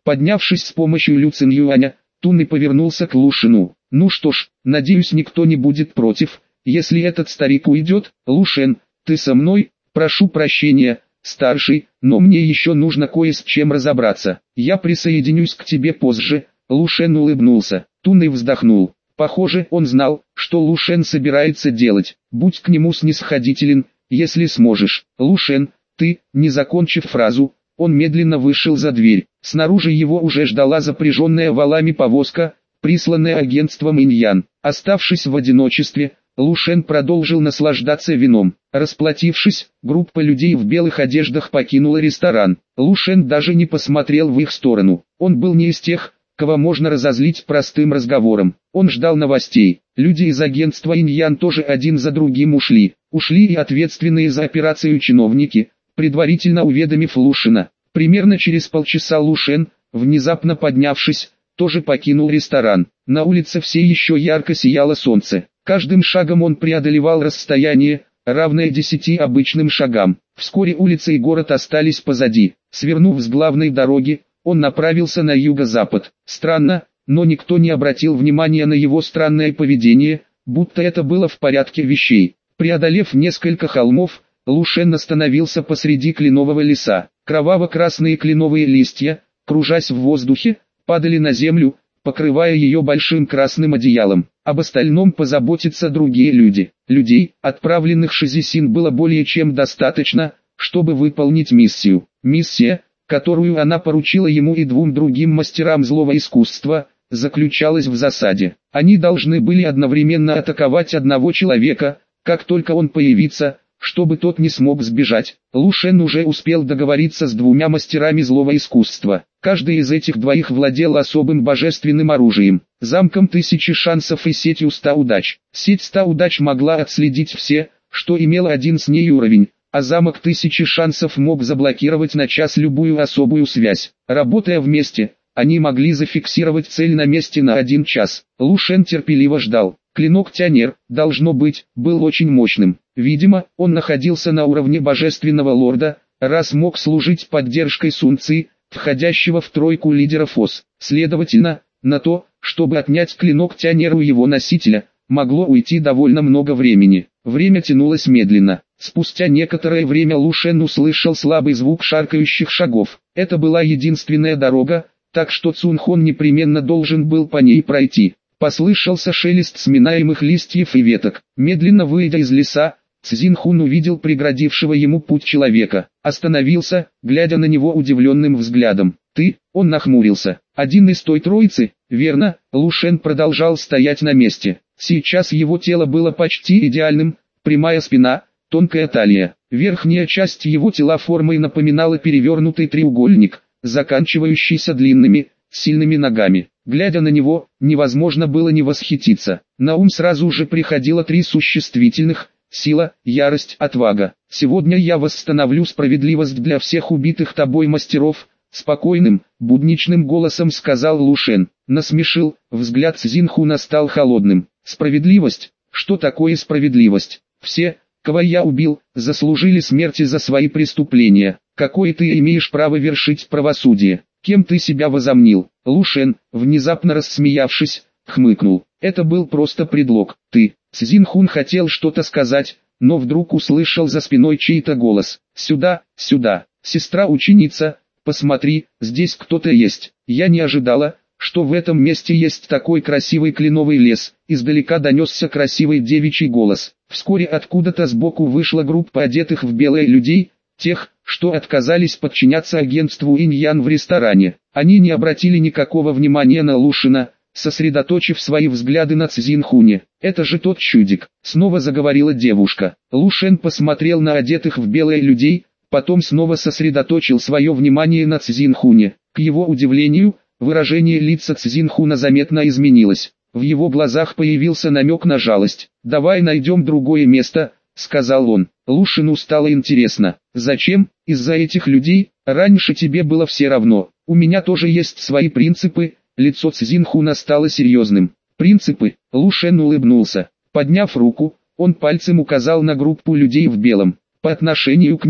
Поднявшись с помощью Лю Цинюаня, Тунны повернулся к Лушину. «Ну что ж, надеюсь, никто не будет против, если этот старик уйдет. Лушен, ты со мной? Прошу прощения, старший, но мне еще нужно кое с чем разобраться. Я присоединюсь к тебе позже». Лушен улыбнулся. Тунны вздохнул. Похоже, он знал, что Лушен собирается делать. «Будь к нему снисходителен, если сможешь». «Лушен, ты», не закончив фразу, он медленно вышел за дверь. Снаружи его уже ждала запряженная валами повозка, присланная агентством Иньян. Оставшись в одиночестве, Лушен продолжил наслаждаться вином. Расплатившись, группа людей в белых одеждах покинула ресторан. Лушен даже не посмотрел в их сторону. Он был не из тех, кого можно разозлить простым разговором. Он ждал новостей. Люди из агентства Иньян тоже один за другим ушли. Ушли и ответственные за операцию чиновники, предварительно уведомив Лушена. Примерно через полчаса Лушен, внезапно поднявшись, тоже покинул ресторан. На улице все еще ярко сияло солнце. Каждым шагом он преодолевал расстояние, равное 10 обычным шагам. Вскоре улица и город остались позади. Свернув с главной дороги, он направился на юго-запад. Странно, но никто не обратил внимания на его странное поведение, будто это было в порядке вещей. Преодолев несколько холмов, Лушен остановился посреди кленового леса. Кроваво-красные кленовые листья, кружась в воздухе, падали на землю, покрывая ее большим красным одеялом. Об остальном позаботятся другие люди. Людей, отправленных Шизисин, было более чем достаточно, чтобы выполнить миссию. Миссия, которую она поручила ему и 2 другим мастерам злого искусства, заключалась в засаде. Они должны были одновременно атаковать одного человека, как только он появится, чтобы тот не смог сбежать. Лушен уже успел договориться с 2 мастерами злого искусства. Каждый из этих 2 владел особым божественным оружием, замком 1000 шансов и сетью 100 удач. Сеть 100 удач могла отследить все, что имело один с ней уровень, а замок 1000 шансов мог заблокировать на час любую особую связь. Работая вместе, они могли зафиксировать цель на месте на 1 час. Лушен терпеливо ждал. Клинок Тянер, должно быть, был очень мощным. Видимо, он находился на уровне божественного лорда, раз мог служить поддержкой Сун Ци, входящего в тройку лидеров ОС. Следовательно, на то, чтобы отнять клинок Тянер у его носителя, могло уйти довольно много времени. Время тянулось медленно. Спустя некоторое время Лушен услышал слабый звук шаркающих шагов. Это была единственная дорога, так что Цунхон непременно должен был по ней пройти. Послышался шелест сминаемых листьев и веток. Медленно выйдя из леса, Цзинхун увидел преградившего ему путь человека. Остановился, глядя на него удивленным взглядом. «Ты?» — он нахмурился. «Один из той троицы?» «Верно». Лушен продолжал стоять на месте. Сейчас его тело было почти идеальным, прямая спина, тонкая талия. Верхняя часть его тела формой напоминала перевернутый треугольник, заканчивающийся длинными, сильными ногами. Глядя на него, невозможно было не восхититься. На ум сразу же приходило 3 существительных: сила, ярость, отвага. «Сегодня я восстановлю справедливость для всех убитых тобой мастеров», спокойным, будничным голосом сказал Лушен. Насмешил, взгляд Цзинхуна стал холодным. «Справедливость? Что такое справедливость? Все, кого я убил, заслужили смерти за свои преступления. Какое ты имеешь право вершить правосудие? Кем ты себя возомнил?» Лушен, внезапно рассмеявшись, хмыкнул. «Это был просто предлог. Ты...» Цзинхун хотел что-то сказать, но вдруг услышал за спиной чей-то голос. «Сюда, сюда, сестра-ученица, посмотри, здесь кто-то есть». «Я не ожидала, что в этом месте есть такой красивый кленовый лес». Издалека донесся красивый девичий голос. Вскоре откуда-то сбоку вышла группа одетых в белое людей, тех, что отказались подчиняться агентству Иньян в ресторане. Они не обратили никакого внимания на Лушена, сосредоточив свои взгляды на Цзинхуне. «Это же тот чудик», — снова заговорила девушка. Лушен посмотрел на одетых в белое людей, потом снова сосредоточил свое внимание на Цзинхуне. К его удивлению, выражение лица Цзинхуна заметно изменилось. В его глазах появился намек на жалость. «Давай найдем другое место», — сказал он. Лушину стало интересно. «Зачем? Из-за этих людей? Раньше тебе было все равно. У меня тоже есть свои принципы». Лицо Цзинхуна стало серьезным. «Принципы?» — Лушен улыбнулся. Подняв руку, он пальцем указал на группу людей в белом. «По отношению к ним,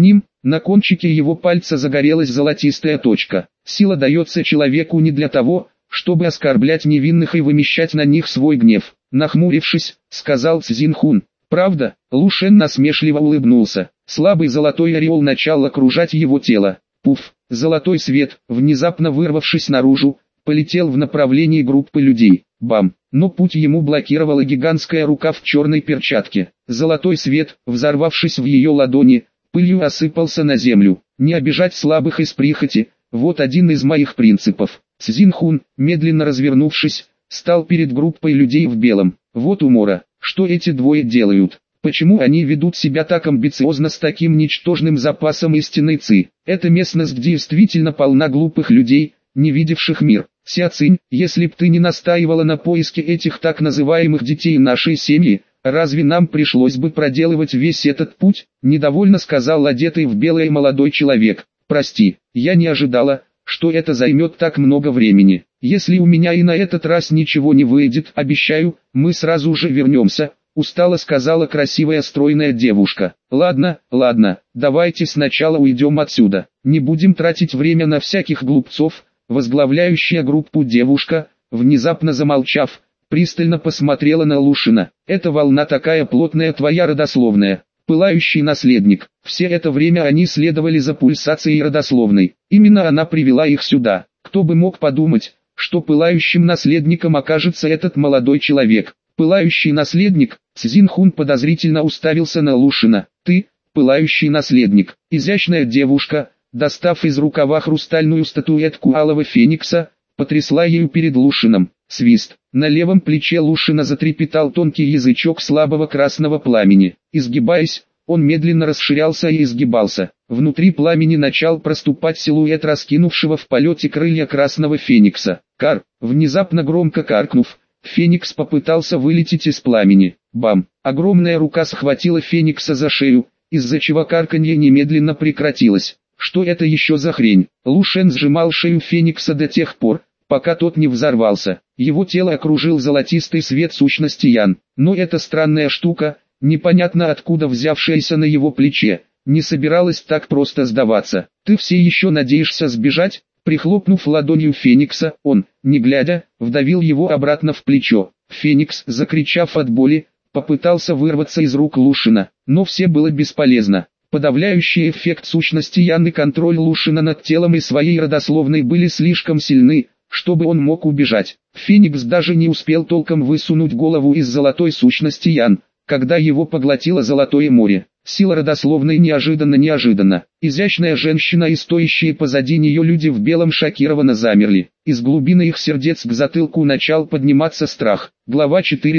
На кончике его пальца загорелась золотистая точка. Сила дается человеку не для того, чтобы оскорблять невинных и вымещать на них свой гнев. Нахмурившись, сказал Цзиньхун. Правда? Лу Шен насмешливо улыбнулся. Слабый золотой ореол начал окружать его тело. Пуф! Золотой свет, внезапно вырвавшись наружу, полетел в направлении группы людей. Бам! Но путь ему блокировала гигантская рука в черной перчатке. Золотой свет, взорвавшись в ее ладони, пылью осыпался на землю. Не обижать слабых из прихоти, вот один из моих принципов. Цзиньхун, медленно развернувшись, стал перед группой людей в белом. Вот умора, что эти двое делают. Почему они ведут себя так амбициозно с таким ничтожным запасом истинной ци? Эта местность действительно полна глупых людей, не видевших мир. Ся Цинь, если б ты не настаивала на поиске этих так называемых детей нашей семьи, разве нам пришлось бы проделывать весь этот путь? Недовольно сказал одетый в белое молодой человек. Прости, я не ожидала, что это займет так много времени. Если у меня и на этот раз ничего не выйдет, обещаю, мы сразу же вернемся. Устало сказала красивая стройная девушка. Ладно, давайте сначала уйдем отсюда. Не будем тратить время на всяких глупцов. Возглавляющая группу девушка, внезапно замолчав, пристально посмотрела на Лушина. Эта волна такая плотная, твоя родословная. Пылающий наследник. Все это время они следовали за пульсацией родословной. Именно она привела их сюда. Кто бы мог подумать, что пылающим наследником окажется этот молодой человек. Пылающий наследник. Цзиньхун подозрительно уставился на Лушина. Ты, пылающий наследник. Изящная девушка, достав из рукава хрустальную статуэтку алого феникса, потрясла ею перед Лушином. Свист. На левом плече Лушина затрепетал тонкий язычок слабого красного пламени. Изгибаясь, он медленно расширялся и изгибался. Внутри пламени начал проступать силуэт раскинувшего в полете крылья красного феникса. Кар! Внезапно громко каркнув, феникс попытался вылететь из пламени. Бам! Огромная рука схватила феникса за шею, из-за чего карканье немедленно прекратилось. Что это еще за хрень? Лу Шен сжимал шею феникса до тех пор, пока тот не взорвался. Его тело окружил золотистый свет сущности Ян. Но эта странная штука, непонятно откуда взявшаяся на его плече, не собиралась так просто сдаваться. Ты все еще надеешься сбежать? Прихлопнув ладонью феникса, он, не глядя, вдавил его обратно в плечо. Феникс, закричав от боли, попытался вырваться из рук Лушина, но все было бесполезно. Подавляющий эффект сущности Ян и контроль Лушина над телом и своей родословной были слишком сильны, чтобы он мог убежать. Феникс даже не успел толком высунуть голову из золотой сущности Ян, когда его поглотило золотое море. Сила родословной неожиданно. Изящная женщина и стоящие позади нее люди в белом шокированно замерли. Из глубины их сердец к затылку начал подниматься страх. Глава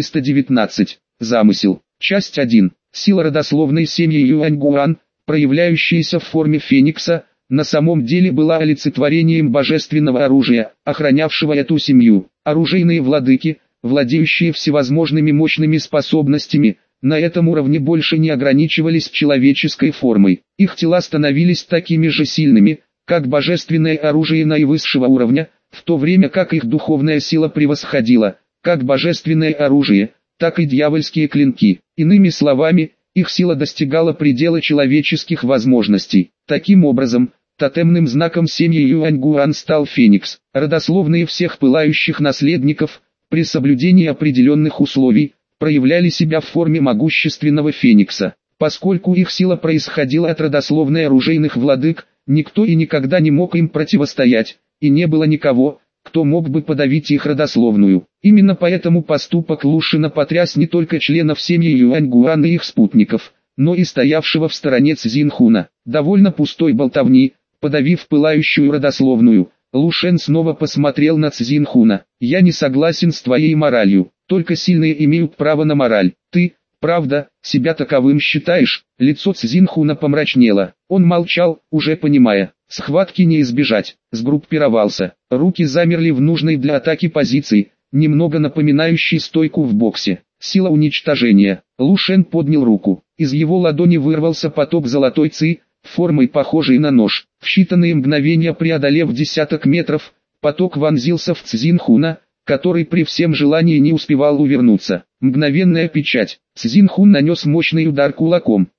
419. Замысел. Часть 1. Сила родословной семьи Юаньгуан, проявляющаяся в форме феникса, на самом деле была олицетворением божественного оружия, охранявшего эту семью. Оружейные владыки, владеющие всевозможными мощными способностями, на этом уровне больше не ограничивались человеческой формой. Их тела становились такими же сильными, как божественное оружие наивысшего уровня, в то время как их духовная сила превосходила, как божественное оружие, так и дьявольские клинки. Иными словами, их сила достигала предела человеческих возможностей. Таким образом, тотемным знаком семьи Юаньгуан стал феникс. Родословные всех пылающих наследников, при соблюдении определенных условий, проявляли себя в форме могущественного феникса. Поскольку их сила происходила от родословной оружейных владык, никто и никогда не мог им противостоять, и не было никого, кто мог бы подавить их родословную. Именно поэтому поступок Лушина потряс не только членов семьи Юаньгуан и их спутников, но и стоявшего в стороне Цзиньхуна. Довольно пустой болтовни, подавив пылающую родословную, Лу Шен снова посмотрел на Цзиньхуна. «Я не согласен с твоей моралью, только сильные имеют право на мораль. Ты, правда, себя таковым считаешь?» Лицо Цзиньхуна помрачнело. Он молчал, уже понимая, схватки не избежать. Сгруппировался. Руки замерли в нужной для атаки позиции, немного напоминающей стойку в боксе. Сила уничтожения. Лу Шен поднял руку. Из его ладони вырвался поток золотой ци, формой похожей на нож. В считанные мгновения преодолев десяток метров, поток вонзился в Цзиньхуна, который при всем желании не успевал увернуться. Мгновенная печать. Цзиньхун нанес мощный удар кулаком.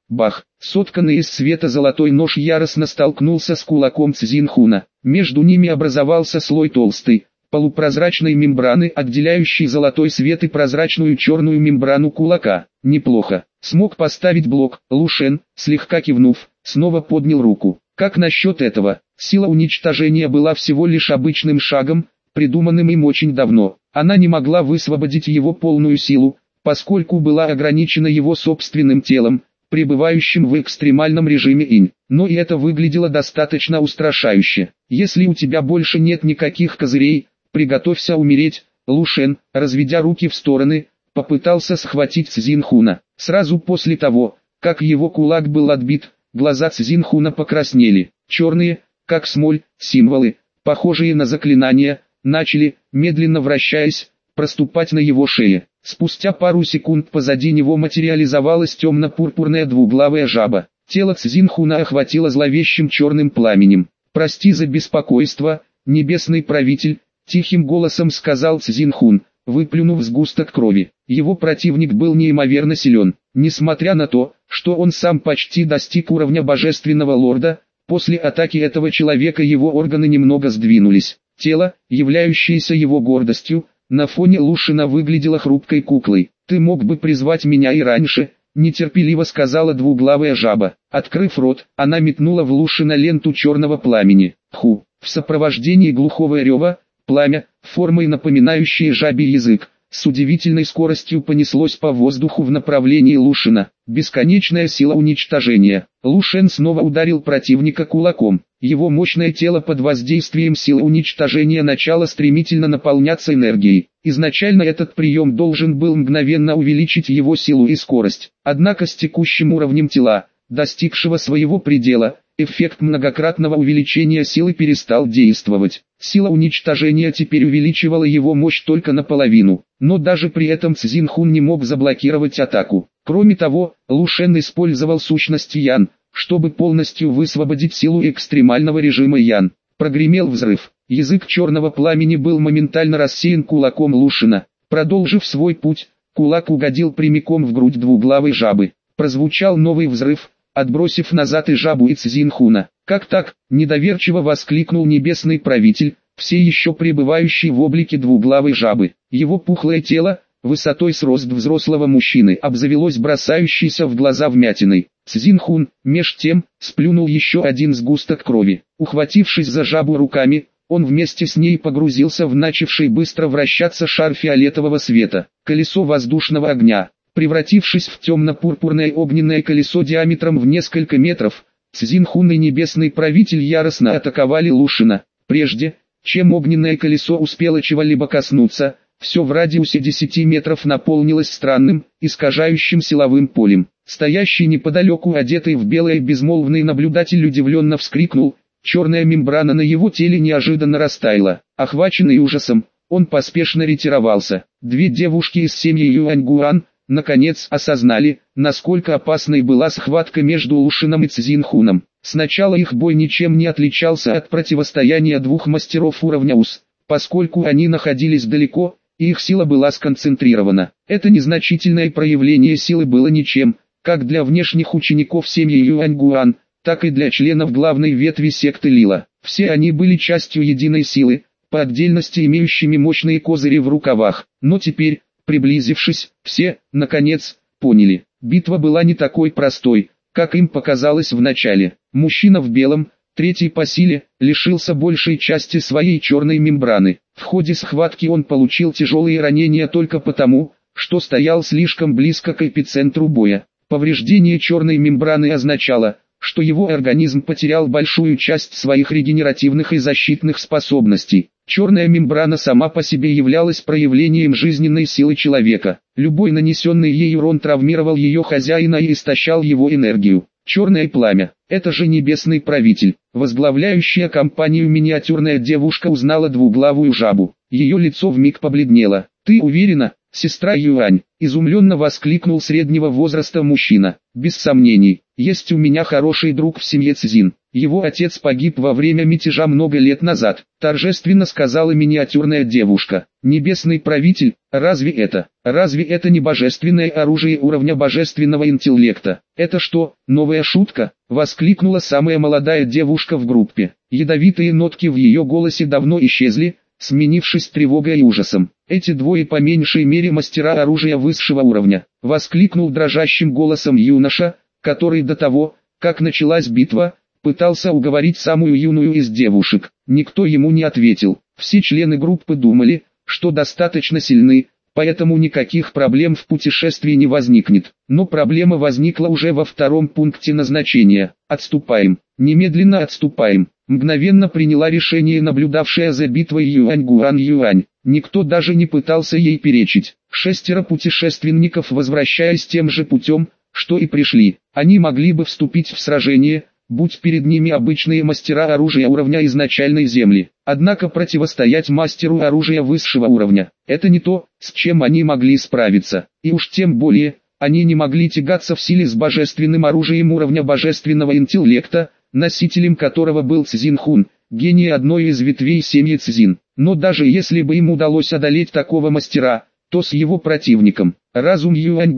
Бах! Сотканный из света золотой нож яростно столкнулся с кулаком Цзинхуна. Между ними образовался слой толстой, полупрозрачной мембраны, отделяющей золотой свет и прозрачную черную мембрану кулака. Неплохо. Смог поставить блок. Лу Шен, слегка кивнув, снова поднял руку. Как насчет этого? Сила уничтожения была всего лишь обычным шагом, придуманным им очень давно. Она не могла высвободить его полную силу, поскольку была ограничена его собственным телом, пребывающим в экстремальном режиме инь. Но и это выглядело достаточно устрашающе. Если у тебя больше нет никаких козырей, приготовься умереть. Лу Шен, разведя руки в стороны, попытался схватить Цзинхуна. Сразу после того, как его кулак был отбит, глаза Цзинхуна покраснели. Черные, как смоль, символы, похожие на заклинания, начали, медленно вращаясь, проступать на его шее. Спустя пару секунд позади него материализовалась темно-пурпурная двуглавая жаба. Тело Цзинхуна охватило зловещим черным пламенем. «Прости за беспокойство, небесный правитель», — тихим голосом сказал Цзинхун, выплюнув сгусток крови. Его противник был неимоверно силен. Несмотря на то, что он сам почти достиг уровня божественного лорда, после атаки этого человека его органы немного сдвинулись. Тело, являющееся его гордостью, на фоне Лу Шена выглядело хрупкой куклой. «Ты мог бы призвать меня и раньше», — нетерпеливо сказала двуглавая жаба. Открыв рот, она метнула в Лу Шена ленту черного пламени. Ху! В сопровождении глухого рева, пламя, формой напоминающее жабий язык, с удивительной скоростью понеслось по воздуху в направлении Лу Шена. Бесконечная сила уничтожения. Лу Шен снова ударил противника кулаком. Его мощное тело под воздействием силы уничтожения начало стремительно наполняться энергией. Изначально этот прием должен был мгновенно увеличить его силу и скорость. Однако с текущим уровнем тела, достигшего своего предела, эффект многократного увеличения силы перестал действовать. Сила уничтожения теперь увеличивала его мощь только наполовину. Но даже при этом Цзинхун не мог заблокировать атаку. Кроме того, Лу Шен использовал сущность Ян, чтобы полностью высвободить силу экстремального режима Ян. Прогремел взрыв. Язык черного пламени был моментально рассеян кулаком Лу Шена. Продолжив свой путь, кулак угодил прямиком в грудь двуглавой жабы. Прозвучал новый взрыв, отбросив назад и жабу, и Цзинхуна. «Как так?» – недоверчиво воскликнул небесный правитель, все еще пребывающий в облике двуглавой жабы. Его пухлое тело, высотой с рост взрослого мужчины, обзавелось бросающейся в глаза вмятиной. Цзинхун, меж тем, сплюнул еще один сгусток крови. Ухватившись за жабу руками, он вместе с ней погрузился в начавший быстро вращаться шар фиолетового света. Колесо воздушного огня, превратившись в темно-пурпурное огненное колесо диаметром в несколько метров, Цзинхун и небесный правитель яростно атаковали Лу Шена. Прежде, чем огненное колесо успело чего-либо коснуться, все в радиусе 10 метров наполнилось странным, искажающим силовым полем. Стоящий неподалеку одетый в белое безмолвный наблюдатель удивленно вскрикнул, черная мембрана на его теле неожиданно растаяла. Охваченный ужасом, он поспешно ретировался. Две девушки из семьи Юаньгуан, наконец, осознали, насколько опасной была схватка между Лу Шеном и Цзинхуном. Сначала их бой ничем не отличался от противостояния двух мастеров уровня УС, поскольку они находились далеко, и их сила была сконцентрирована. Это незначительное проявление силы было ничем, как для внешних учеников семьи Юаньгуан, так и для членов главной ветви секты Лила. Все они были частью единой силы, по отдельности имеющими мощные козыри в рукавах. Но теперь, приблизившись, все, наконец, поняли. Битва была не такой простой, как им показалось в начале. Мужчина в белом, третий по силе, лишился большей части своей черной мембраны. В ходе схватки он получил тяжелые ранения только потому, что стоял слишком близко к эпицентру боя. Повреждение черной мембраны означало, что его организм потерял большую часть своих регенеративных и защитных способностей. Черная мембрана сама по себе являлась проявлением жизненной силы человека. Любой нанесенный ей урон травмировал ее хозяина и истощал его энергию. Черное пламя. Это же небесный правитель. Возглавляющая компанию миниатюрная девушка узнала двуглавую жабу. Ее лицо вмиг побледнело. «Ты уверена, сестра Юань?» – изумленно воскликнул среднего возраста мужчина. «Без сомнений, есть у меня хороший друг в семье Цзин. Его отец погиб во время мятежа много лет назад, торжественно сказала миниатюрная девушка. Небесный правитель, разве это не божественное оружие уровня божественного интеллекта? Это что, новая шутка? Воскликнула самая молодая девушка в группе. Ядовитые нотки в ее голосе давно исчезли, сменившись тревогой и ужасом. Эти двое по меньшей мере мастера оружия высшего уровня. Воскликнул дрожащим голосом юноша, который до того, как началась битва, пытался уговорить самую юную из девушек. Никто ему не ответил. Все члены группы думали, что достаточно сильны, поэтому никаких проблем в путешествии не возникнет. Но проблема возникла уже во втором пункте назначения. Отступаем. Немедленно отступаем. Мгновенно приняла решение наблюдавшая за битвой Юань. Никто даже не пытался ей перечить. 6 путешественников, возвращаясь тем же путем, что и пришли. Они могли бы вступить в сражение, будь перед ними обычные мастера оружия уровня изначальной земли. Однако противостоять мастеру оружия высшего уровня – это не то, с чем они могли справиться. И уж тем более, они не могли тягаться в силе с божественным оружием уровня божественного интеллекта, носителем которого был Цзин Хун, гений одной из ветвей семьи Цзин. Но даже если бы им удалось одолеть такого мастера, то с его противником, разум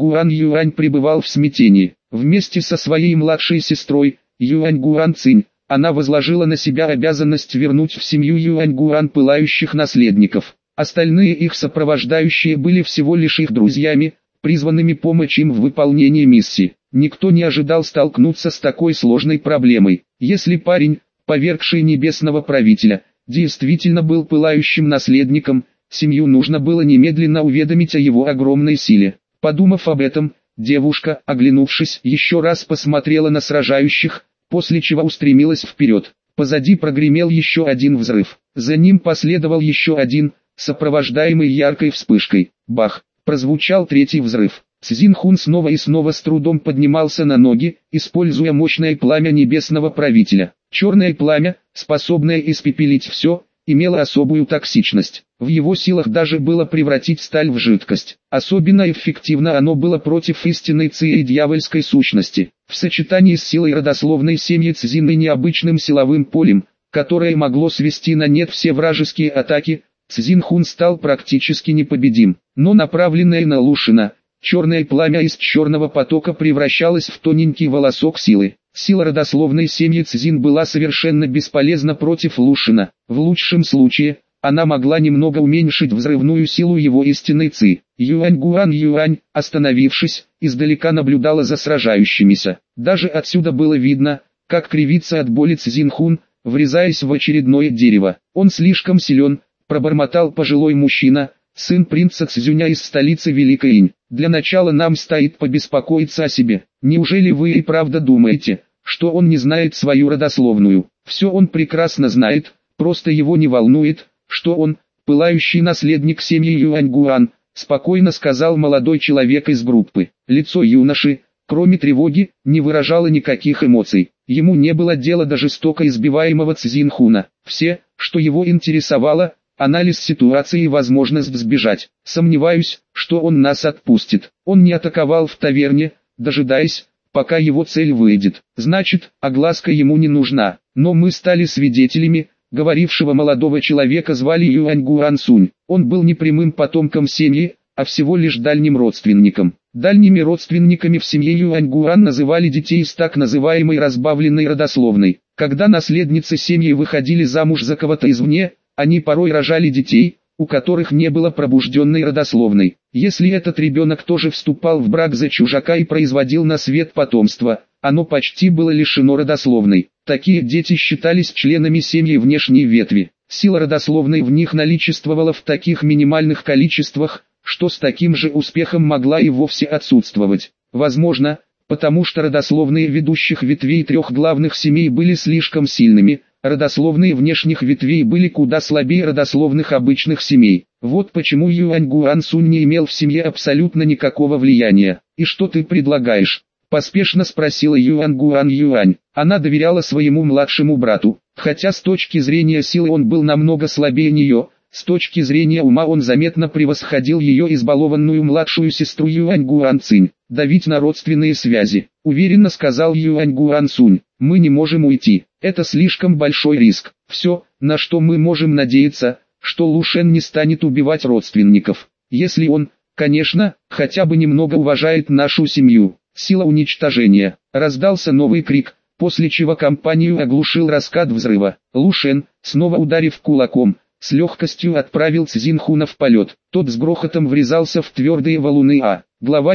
Юань пребывал в смятении. Вместе со своей младшей сестрой, Юань Цинь, она возложила на себя обязанность вернуть в семью Юань пылающих наследников. Остальные их сопровождающие были всего лишь их друзьями, призванными помочь им в выполнении миссии. Никто не ожидал столкнуться с такой сложной проблемой. Если парень, повергший небесного правителя, действительно был пылающим наследником, семью нужно было немедленно уведомить о его огромной силе. Подумав об этом, девушка, оглянувшись, еще раз посмотрела на сражающих, после чего устремилась вперед. Позади прогремел еще один взрыв. За ним последовал еще один, сопровождаемый яркой вспышкой. Бах! Прозвучал третий взрыв. Цзин Хун снова и снова с трудом поднимался на ноги, используя мощное пламя небесного правителя. Черное пламя, способное испепелить все, имело особую токсичность. В его силах даже было превратить сталь в жидкость. Особенно эффективно оно было против истинной ци и дьявольской сущности. В сочетании с силой родословной семьи Цзин и необычным силовым полем, которое могло свести на нет все вражеские атаки, Цзин Хун стал практически непобедим. Но направленное на Лушина, черное пламя из черного потока превращалось в тоненький волосок силы. Сила родословной семьи Цзин была совершенно бесполезна против Лушина. В лучшем случае, она могла немного уменьшить взрывную силу его истинной ци. Юань, остановившись, издалека наблюдала за сражающимися. Даже отсюда было видно, как кривится от боли Цзин Хун, врезаясь в очередное дерево. Он слишком силен, пробормотал пожилой мужчина, сын принца Цзюня из столицы Великой Инь. Для начала нам стоит побеспокоиться о себе. Неужели вы и правда думаете, что он не знает свою родословную? Все он прекрасно знает, просто его не волнует, что он, пылающий наследник семьи Юань, спокойно сказал молодой человек из группы. Лицо юноши, кроме тревоги, не выражало никаких эмоций. Ему не было дела до жестоко избиваемого Цзин Хуна. Все, что его интересовало, анализ ситуации и возможность сбежать. Сомневаюсь, что он нас отпустит. Он не атаковал в таверне, дожидаясь, пока его цель выйдет. Значит, огласка ему не нужна. Но мы стали свидетелями, говорившего молодого человека звали Юань Сунь. Он был не прямым потомком семьи, а всего лишь дальним родственником. Дальними родственниками в семье Юань называли детей из так называемой разбавленной родословной. Когда наследницы семьи выходили замуж за кого-то извне, они порой рожали детей, у которых не было пробужденной родословной. Если этот ребенок тоже вступал в брак за чужака и производил на свет потомство, оно почти было лишено родословной. Такие дети считались членами семьи внешней ветви. Сила родословной в них наличествовала в таких минимальных количествах, что с таким же успехом могла и вовсе отсутствовать. Возможно, потому что родословные ведущих ветвей трех главных семей были слишком сильными, родословные внешних ветвей были куда слабее родословных обычных семей. Вот почему Юань Сунь не имел в семье абсолютно никакого влияния. «И что ты предлагаешь?» – поспешно спросила Юань. Она доверяла своему младшему брату, хотя с точки зрения силы он был намного слабее нее, с точки зрения ума он заметно превосходил ее избалованную младшую сестру Юань Цинь. «Давить на родственные связи», – уверенно сказал Юань Сунь. Мы не можем уйти. Это слишком большой риск. Все, на что мы можем надеяться, что Лу Шен не станет убивать родственников. Если он, конечно, хотя бы немного уважает нашу семью. Сила уничтожения. Раздался новый крик, после чего компанию оглушил раскат взрыва. Лу Шен, снова ударив кулаком, с легкостью отправил Цзинхуна в полет. Тот с грохотом врезался в твердые валуны. Глава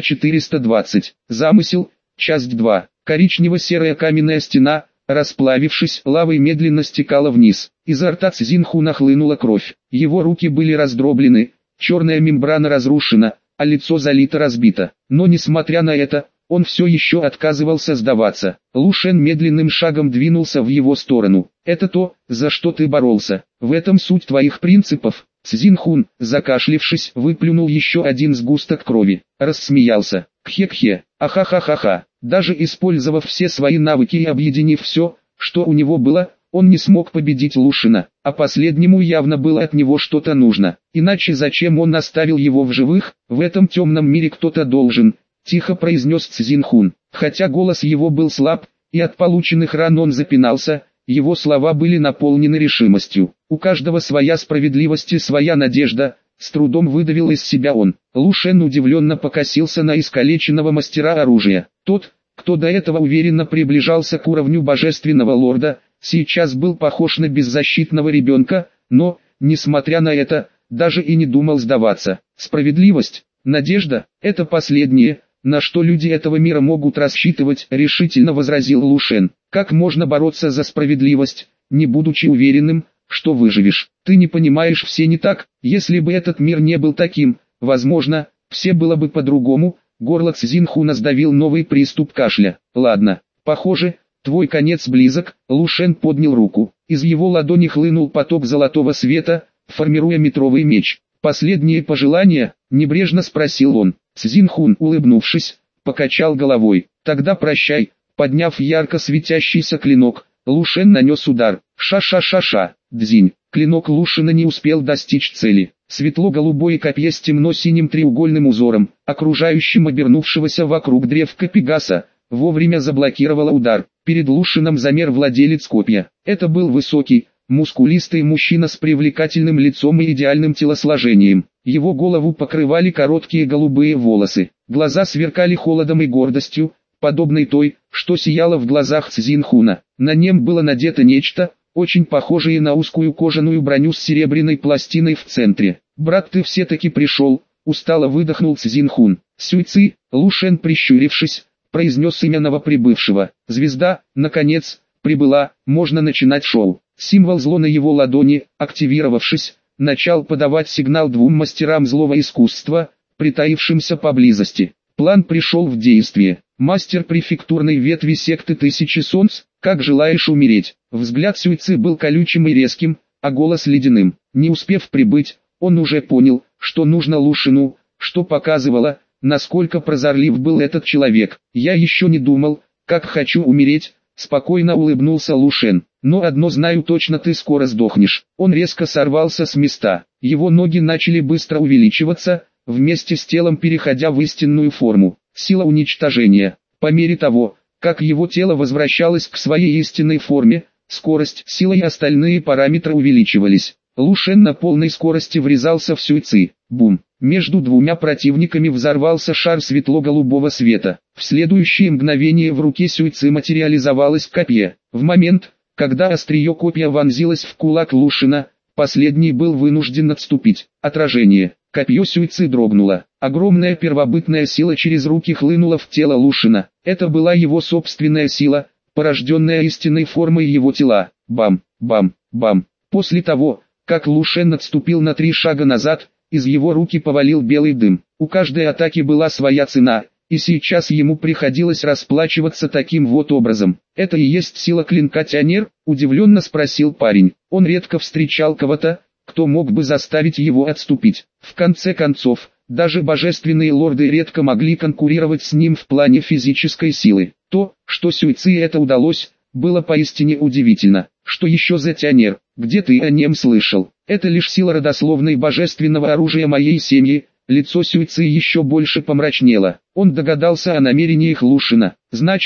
420. Замысел. Часть 2. Коричнево-серая каменная стена, расплавившись, лавой медленно стекала вниз. Изо рта Цзинхуна хлынула кровь. Его руки были раздроблены, черная мембрана разрушена, а лицо залито разбито. Но несмотря на это, он все еще отказывался сдаваться. Лу Шен медленным шагом двинулся в его сторону. «Это то, за что ты боролся. В этом суть твоих принципов». Цзинхун, закашлившись, выплюнул еще один сгусток крови. Рассмеялся. «Кхе-кхе, ахахахаха». Даже использовав все свои навыки и объединив все, что у него было, он не смог победить Лу Шена, а последнему явно было от него что-то нужно. Иначе зачем он оставил его в живых? В этом темном мире кто-то должен, тихо произнес Цзинхун. Хотя голос его был слаб, и от полученных ран он запинался, его слова были наполнены решимостью. У каждого своя справедливость и своя надежда, с трудом выдавил из себя он. Лу Шен удивленно покосился на искалеченного мастера оружия. Тот, кто до этого уверенно приближался к уровню божественного лорда, сейчас был похож на беззащитного ребенка, но, несмотря на это, даже и не думал сдаваться. Справедливость, надежда – это последнее, на что люди этого мира могут рассчитывать, решительно возразил Лу Шен. Как можно бороться за справедливость, не будучи уверенным, что выживешь? Ты не понимаешь, все не так. Если бы этот мир не был таким, возможно, все было бы по-другому. Горло Цзинхуна сдавил новый приступ кашля. Ладно, похоже, твой конец близок. Лу Шен поднял руку. Из его ладони хлынул поток золотого света, формируя метровый меч. Последние пожелания? Небрежно спросил он. Цзинхун, улыбнувшись, покачал головой. Тогда прощай. Подняв ярко светящийся клинок, Лу Шен нанес удар. Ша-ша-ша-ша. Дзинь. Клинок Лу Шена не успел достичь цели. Светло-голубое копье с темно-синим треугольным узором, окружающим обернувшегося вокруг древка Пегаса, вовремя заблокировало удар. Перед Лу Шеном замер владелец копья. Это был высокий, мускулистый мужчина с привлекательным лицом и идеальным телосложением. Его голову покрывали короткие голубые волосы. Глаза сверкали холодом и гордостью, подобной той, что сияло в глазах Цзинхуна. На нем было надето нечто, очень похожее на узкую кожаную броню с серебряной пластиной в центре. «Брат, ты все-таки пришел», — устало выдохнул Цзинхун. «Сюйци», — Лу Шен, прищурившись, произнес имя новоприбывшего. «Звезда, наконец, прибыла, можно начинать шоу». Символ зло на его ладони, активировавшись, начал подавать сигнал двум мастерам злого искусства, притаившимся поблизости. План пришел в действие. Мастер префектурной ветви секты Тысячи Солнц, как желаешь умереть? Взгляд Сюйци был колючим и резким, а голос ледяным. Не успев прибыть, он уже понял, что нужно Лу Шену, что показывало, насколько прозорлив был этот человек. «Я еще не думал, как хочу умереть», — спокойно улыбнулся Лу Шен. «Но одно знаю точно, ты скоро сдохнешь». Он резко сорвался с места. Его ноги начали быстро увеличиваться, вместе с телом переходя в истинную форму. Сила уничтожения. По мере того, как его тело возвращалось к своей истинной форме, скорость, сила и остальные параметры увеличивались. Лу Шен на полной скорости врезался в Сюйци. Бум! Между двумя противниками взорвался шар светло-голубого света. В следующее мгновение в руке Сюйци материализовалось копье. В момент, когда острие копья вонзилось в кулак Лу Шена, последний был вынужден отступить. Отражение. Копье Сюйци дрогнуло. Огромная первобытная сила через руки хлынула в тело Лу Шена. Это была его собственная сила, порожденная истинной формой его тела. Бам, бам, бам. После того, как Лу Шен отступил на 3 шага назад, из его руки повалил белый дым. У каждой атаки была своя цена, и сейчас ему приходилось расплачиваться таким вот образом. «Это и есть сила клинка Тянер?» – удивленно спросил парень. Он редко встречал кого-то, кто мог бы заставить его отступить. В конце концов, даже божественные лорды редко могли конкурировать с ним в плане физической силы. То, что Сюйци это удалось, было поистине удивительно. Что еще за Тянер? Где ты о нем слышал? Это лишь сила родословной божественного оружия моей семьи. Лицо Сюйци еще больше помрачнело. Он догадался о намерениях Лу Шена. Значит,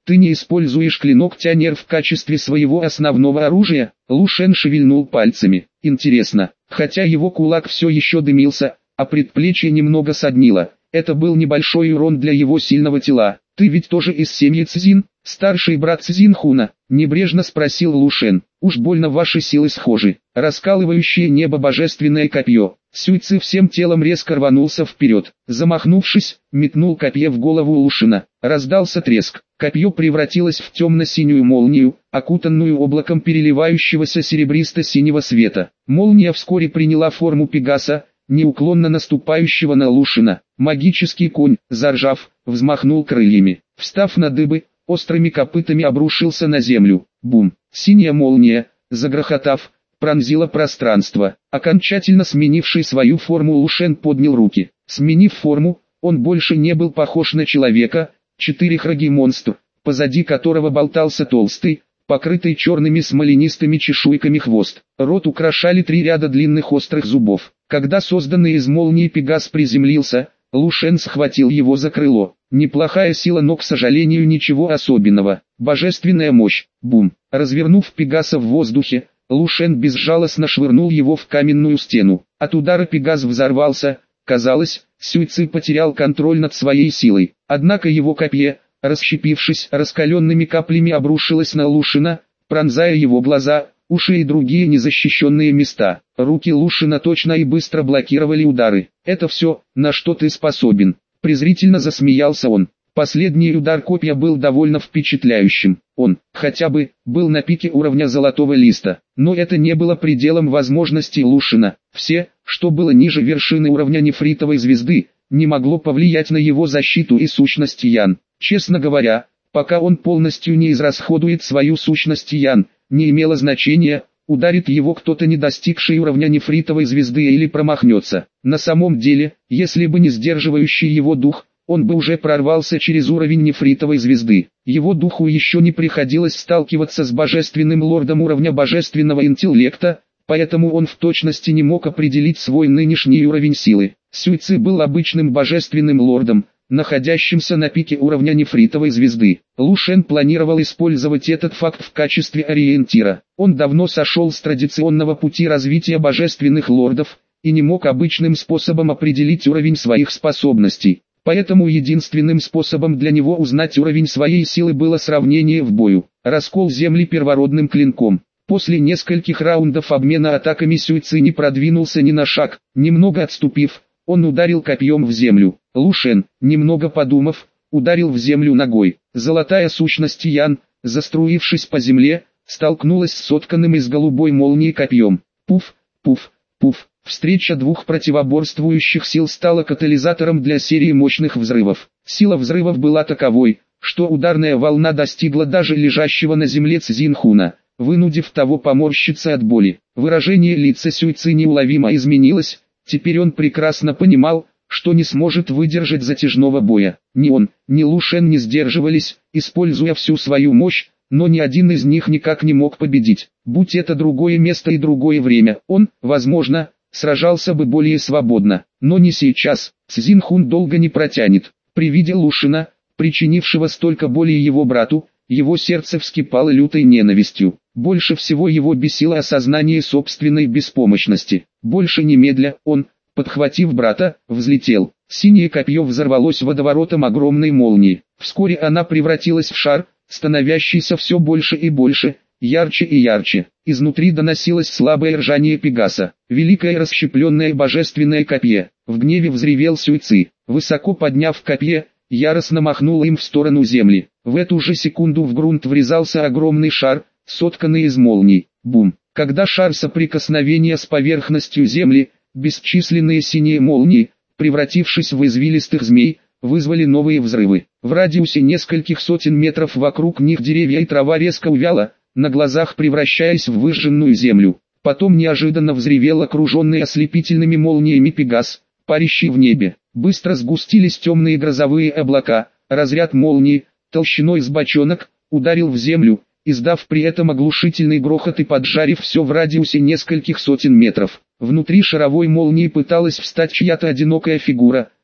Ты не используешь клинок Тянер в качестве своего основного оружия? Лу Шен шевельнул пальцами. Интересно, хотя его кулак все еще дымился, а предплечье немного соднило. Это был небольшой урон для его сильного тела. «Ты ведь тоже из семьи Цзин, старший брат Цзинхуна?» – небрежно спросил Лу Шен. «Уж больно ваши силы схожи». Раскалывающее небо божественное копье. Сюйци всем телом резко рванулся вперед. Замахнувшись, метнул копье в голову Лу Шена. Раздался треск. Копье превратилось в темно-синюю молнию, окутанную облаком переливающегося серебристо-синего света. Молния вскоре приняла форму Пегаса, неуклонно наступающего на Лу Шена. Магический конь, заржав, взмахнул крыльями. Встав на дыбы, острыми копытами обрушился на землю. Бум! Синяя молния, загрохотав, пронзила пространство. Окончательно сменивший свою форму Лу Шен поднял руки. Сменив форму, он больше не был похож на человека. Четырехрогий монстр, позади которого болтался толстый, покрытый черными смоленистыми чешуйками хвост. Рот украшали 3 ряда длинных острых зубов. Когда созданный из молнии Пегас приземлился, Лу Шен схватил его за крыло. Неплохая сила, но, к сожалению, ничего особенного. Божественная мощь. Бум. Развернув Пегаса в воздухе, Лу Шен безжалостно швырнул его в каменную стену. От удара Пегас взорвался. Казалось, Сюйци потерял контроль над своей силой. Однако его копье, расщепившись, раскаленными каплями обрушилось на Лу Шена, пронзая его глаза, уши и другие незащищенные места. Руки Лу Шена точно и быстро блокировали удары. «Это все, на что ты способен», — презрительно засмеялся он. Последний удар копья был довольно впечатляющим. Он, хотя бы, был на пике уровня золотого листа. Но это не было пределом возможностей Лу Шена. Все, что было ниже вершины уровня нефритовой звезды, не могло повлиять на его защиту и сущность Ян. Честно говоря, пока он полностью не израсходует свою сущность Ян, не имело значения, ударит его кто-то, не достигший уровня нефритовой звезды, или промахнется. На самом деле, если бы не сдерживающий его дух, он бы уже прорвался через уровень нефритовой звезды. Его духу еще не приходилось сталкиваться с божественным лордом уровня божественного интеллекта, поэтому он в точности не мог определить свой нынешний уровень силы. Сюйци был обычным божественным лордом, находящимся на пике уровня нефритовой звезды. Лу Шен планировал использовать этот факт в качестве ориентира. Он давно сошел с традиционного пути развития божественных лордов, и не мог обычным способом определить уровень своих способностей. Поэтому единственным способом для него узнать уровень своей силы было сравнение в бою. Раскол земли первородным клинком. После нескольких раундов обмена атаками Сюйци не продвинулся ни на шаг. Немного отступив, он ударил копьем в землю. Лу Шен, немного подумав, ударил в землю ногой. Золотая сущность Ян, заструившись по земле, столкнулась с сотканным из голубой молнии копьем. Пуф, пуф, пуф. Встреча двух противоборствующих сил стала катализатором для серии мощных взрывов. Сила взрывов была таковой, что ударная волна достигла даже лежащего на земле Цзинхуна, вынудив того поморщиться от боли. Выражение лица Сюйци неуловимо изменилось, теперь он прекрасно понимал, что не сможет выдержать затяжного боя. Ни он, ни Лу Шен не сдерживались, используя всю свою мощь, но ни один из них никак не мог победить. Будь это другое место и другое время, он, возможно, сражался бы более свободно, но не сейчас. Цзинхун долго не протянет. При виде Лу Шена, причинившего столько боли его брату, его сердце вскипало лютой ненавистью. Больше всего его бесило осознание собственной беспомощности. Больше немедля, он, подхватив брата, взлетел. Синее копье взорвалось водоворотом огромной молнии. Вскоре она превратилась в шар, становящийся все больше и больше, ярче и ярче. Изнутри доносилось слабое ржание Пегаса. Великое расщепленное божественное копье. В гневе взревел Сюйци. Высоко подняв копье, яростно махнул им в сторону земли. В эту же секунду в грунт врезался огромный шар, сотканный из молний. Бум! Когда шар соприкосновения с поверхностью земли, бесчисленные синие молнии, превратившись в извилистых змей, вызвали новые взрывы. В радиусе нескольких сотен метров вокруг них деревья и трава резко увяла, на глазах превращаясь в выжженную землю. Потом неожиданно взревел окруженный ослепительными молниями Пегас, парящий в небе. Быстро сгустились темные грозовые облака, разряд молнии, толщиной с бочонок, ударил в землю, издав при этом оглушительный грохот и поджарив все в радиусе нескольких сотен метров. Внутри шаровой молнии пыталась встать чья-то одинокая фигура,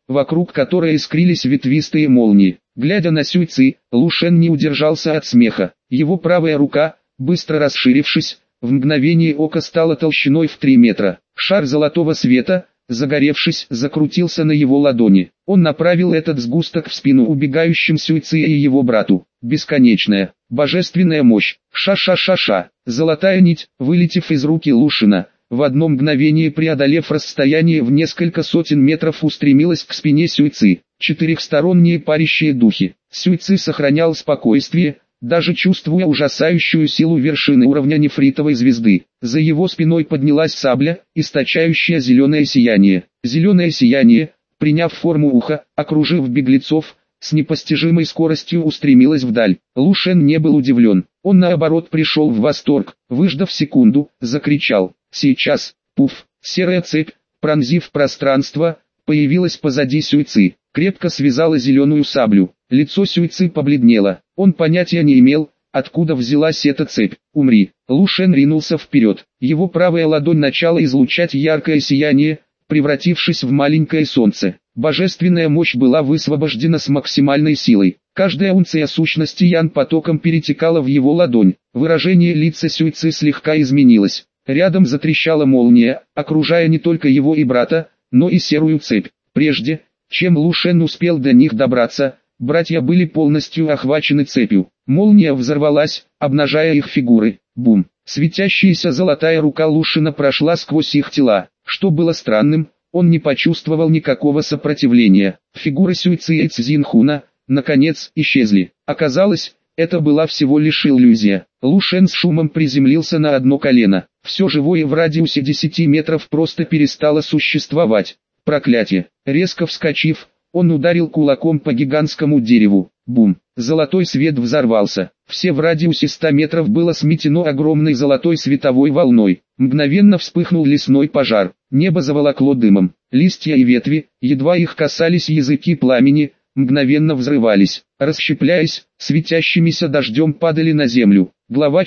вокруг которой искрились ветвистые молнии. Глядя на Сюй Ци, Лу Шен не удержался от смеха. Его правая рука, быстро расширившись, в мгновение ока стала толщиной в 3 метра. Шар золотого света, загоревшись, закрутился на его ладони. Он направил этот сгусток в спину убегающим Сюй Ци и его брату. Бесконечная, божественная мощь. Ша-ша-ша-ша. Золотая нить, вылетев из руки Лушина, в одно мгновение преодолев расстояние в несколько сотен метров, устремилась к спине Сюй Ци. Четырехсторонние парящие духи. Сюй Ци сохранял спокойствие, даже чувствуя ужасающую силу вершины уровня нефритовой звезды. За его спиной поднялась сабля, источающая зеленое сияние. Зеленое сияние, приняв форму уха, окружив беглецов, с непостижимой скоростью устремилась вдаль. Лу Шен не был удивлен. Он наоборот пришел в восторг. Выждав секунду, закричал: «Сейчас!» Пуф! Серая цепь, пронзив пространство, появилась позади Сюй Ци. Крепко связала зеленую саблю. Лицо Сюй Ци побледнело. Он понятия не имел, откуда взялась эта цепь. «Умри!» Лу Шен ринулся вперед. Его правая ладонь начала излучать яркое сияние, превратившись в маленькое солнце. Божественная мощь была высвобождена с максимальной силой. Каждая унция сущности Ян потоком перетекала в его ладонь. Выражение лица Сюй Ци слегка изменилось. Рядом затрещала молния, окружая не только его и брата, но и серую цепь. Прежде, чем Лу Шен успел до них добраться, братья были полностью охвачены цепью. Молния взорвалась, обнажая их фигуры. Бум! Светящаяся золотая рука Лушина прошла сквозь их тела. Что было странным, он не почувствовал никакого сопротивления. Фигуры Сюй Ци и Цзинхуна, наконец, исчезли. Оказалось, это была всего лишь иллюзия. Лу Шен с шумом приземлился на одно колено. Все живое в радиусе 10 метров просто перестало существовать. Проклятие! Резко вскочив, он ударил кулаком по гигантскому дереву. Бум! Золотой свет взорвался. Все в радиусе 100 метров было сметено огромной золотой световой волной. Мгновенно вспыхнул лесной пожар. Небо заволокло дымом. Листья и ветви, едва их касались языки пламени, мгновенно взрывались. Расщепляясь, светящимися дождем падали на землю. Глава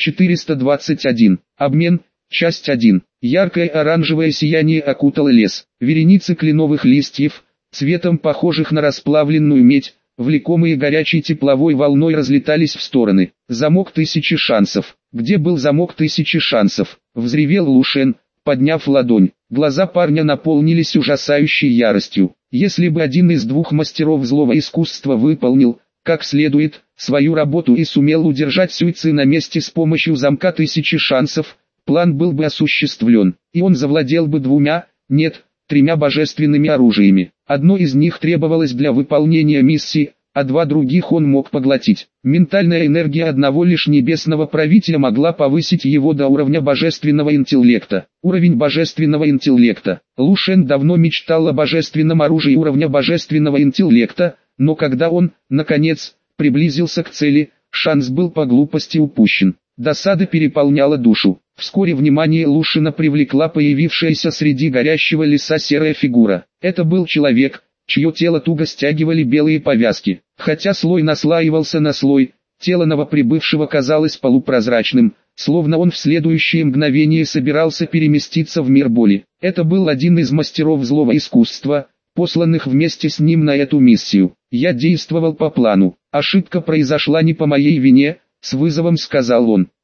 421. Обмен. Часть 1. Яркое оранжевое сияние окутало лес. Вереницы кленовых листьев, цветом похожих на расплавленную медь, влекомые горячей тепловой волной, разлетались в стороны. Замок 1000 шансов. Где был замок 1000 шансов? Взревел Лу Шен, подняв ладонь. Глаза парня наполнились ужасающей яростью. Если бы один из двух мастеров злого искусства выполнил, как следует, свою работу и сумел удержать Сюй Ци на месте с помощью замка 1000 шансов, план был бы осуществлен, и он завладел бы 2, нет, 3 божественными оружиями. Одно из них требовалось для выполнения миссии, а 2 других он мог поглотить. Ментальная энергия одного лишь небесного правителя могла повысить его до уровня божественного интеллекта. Уровень божественного интеллекта. Лу Шен давно мечтал о божественном оружии уровня божественного интеллекта, но когда он, наконец, приблизился к цели, шанс был по глупости упущен. Досада переполняла душу. Вскоре внимание Лушина привлекла появившаяся среди горящего леса серая фигура. Это был человек, чье тело туго стягивали белые повязки. Хотя слой наслаивался на слой, тело новоприбывшего казалось полупрозрачным, словно он в следующее мгновение собирался переместиться в мир боли. Это был один из мастеров злого искусства, посланных вместе с ним на эту миссию. Я действовал по плану. Ошибка произошла не по моей вине, с вызовом сказал он.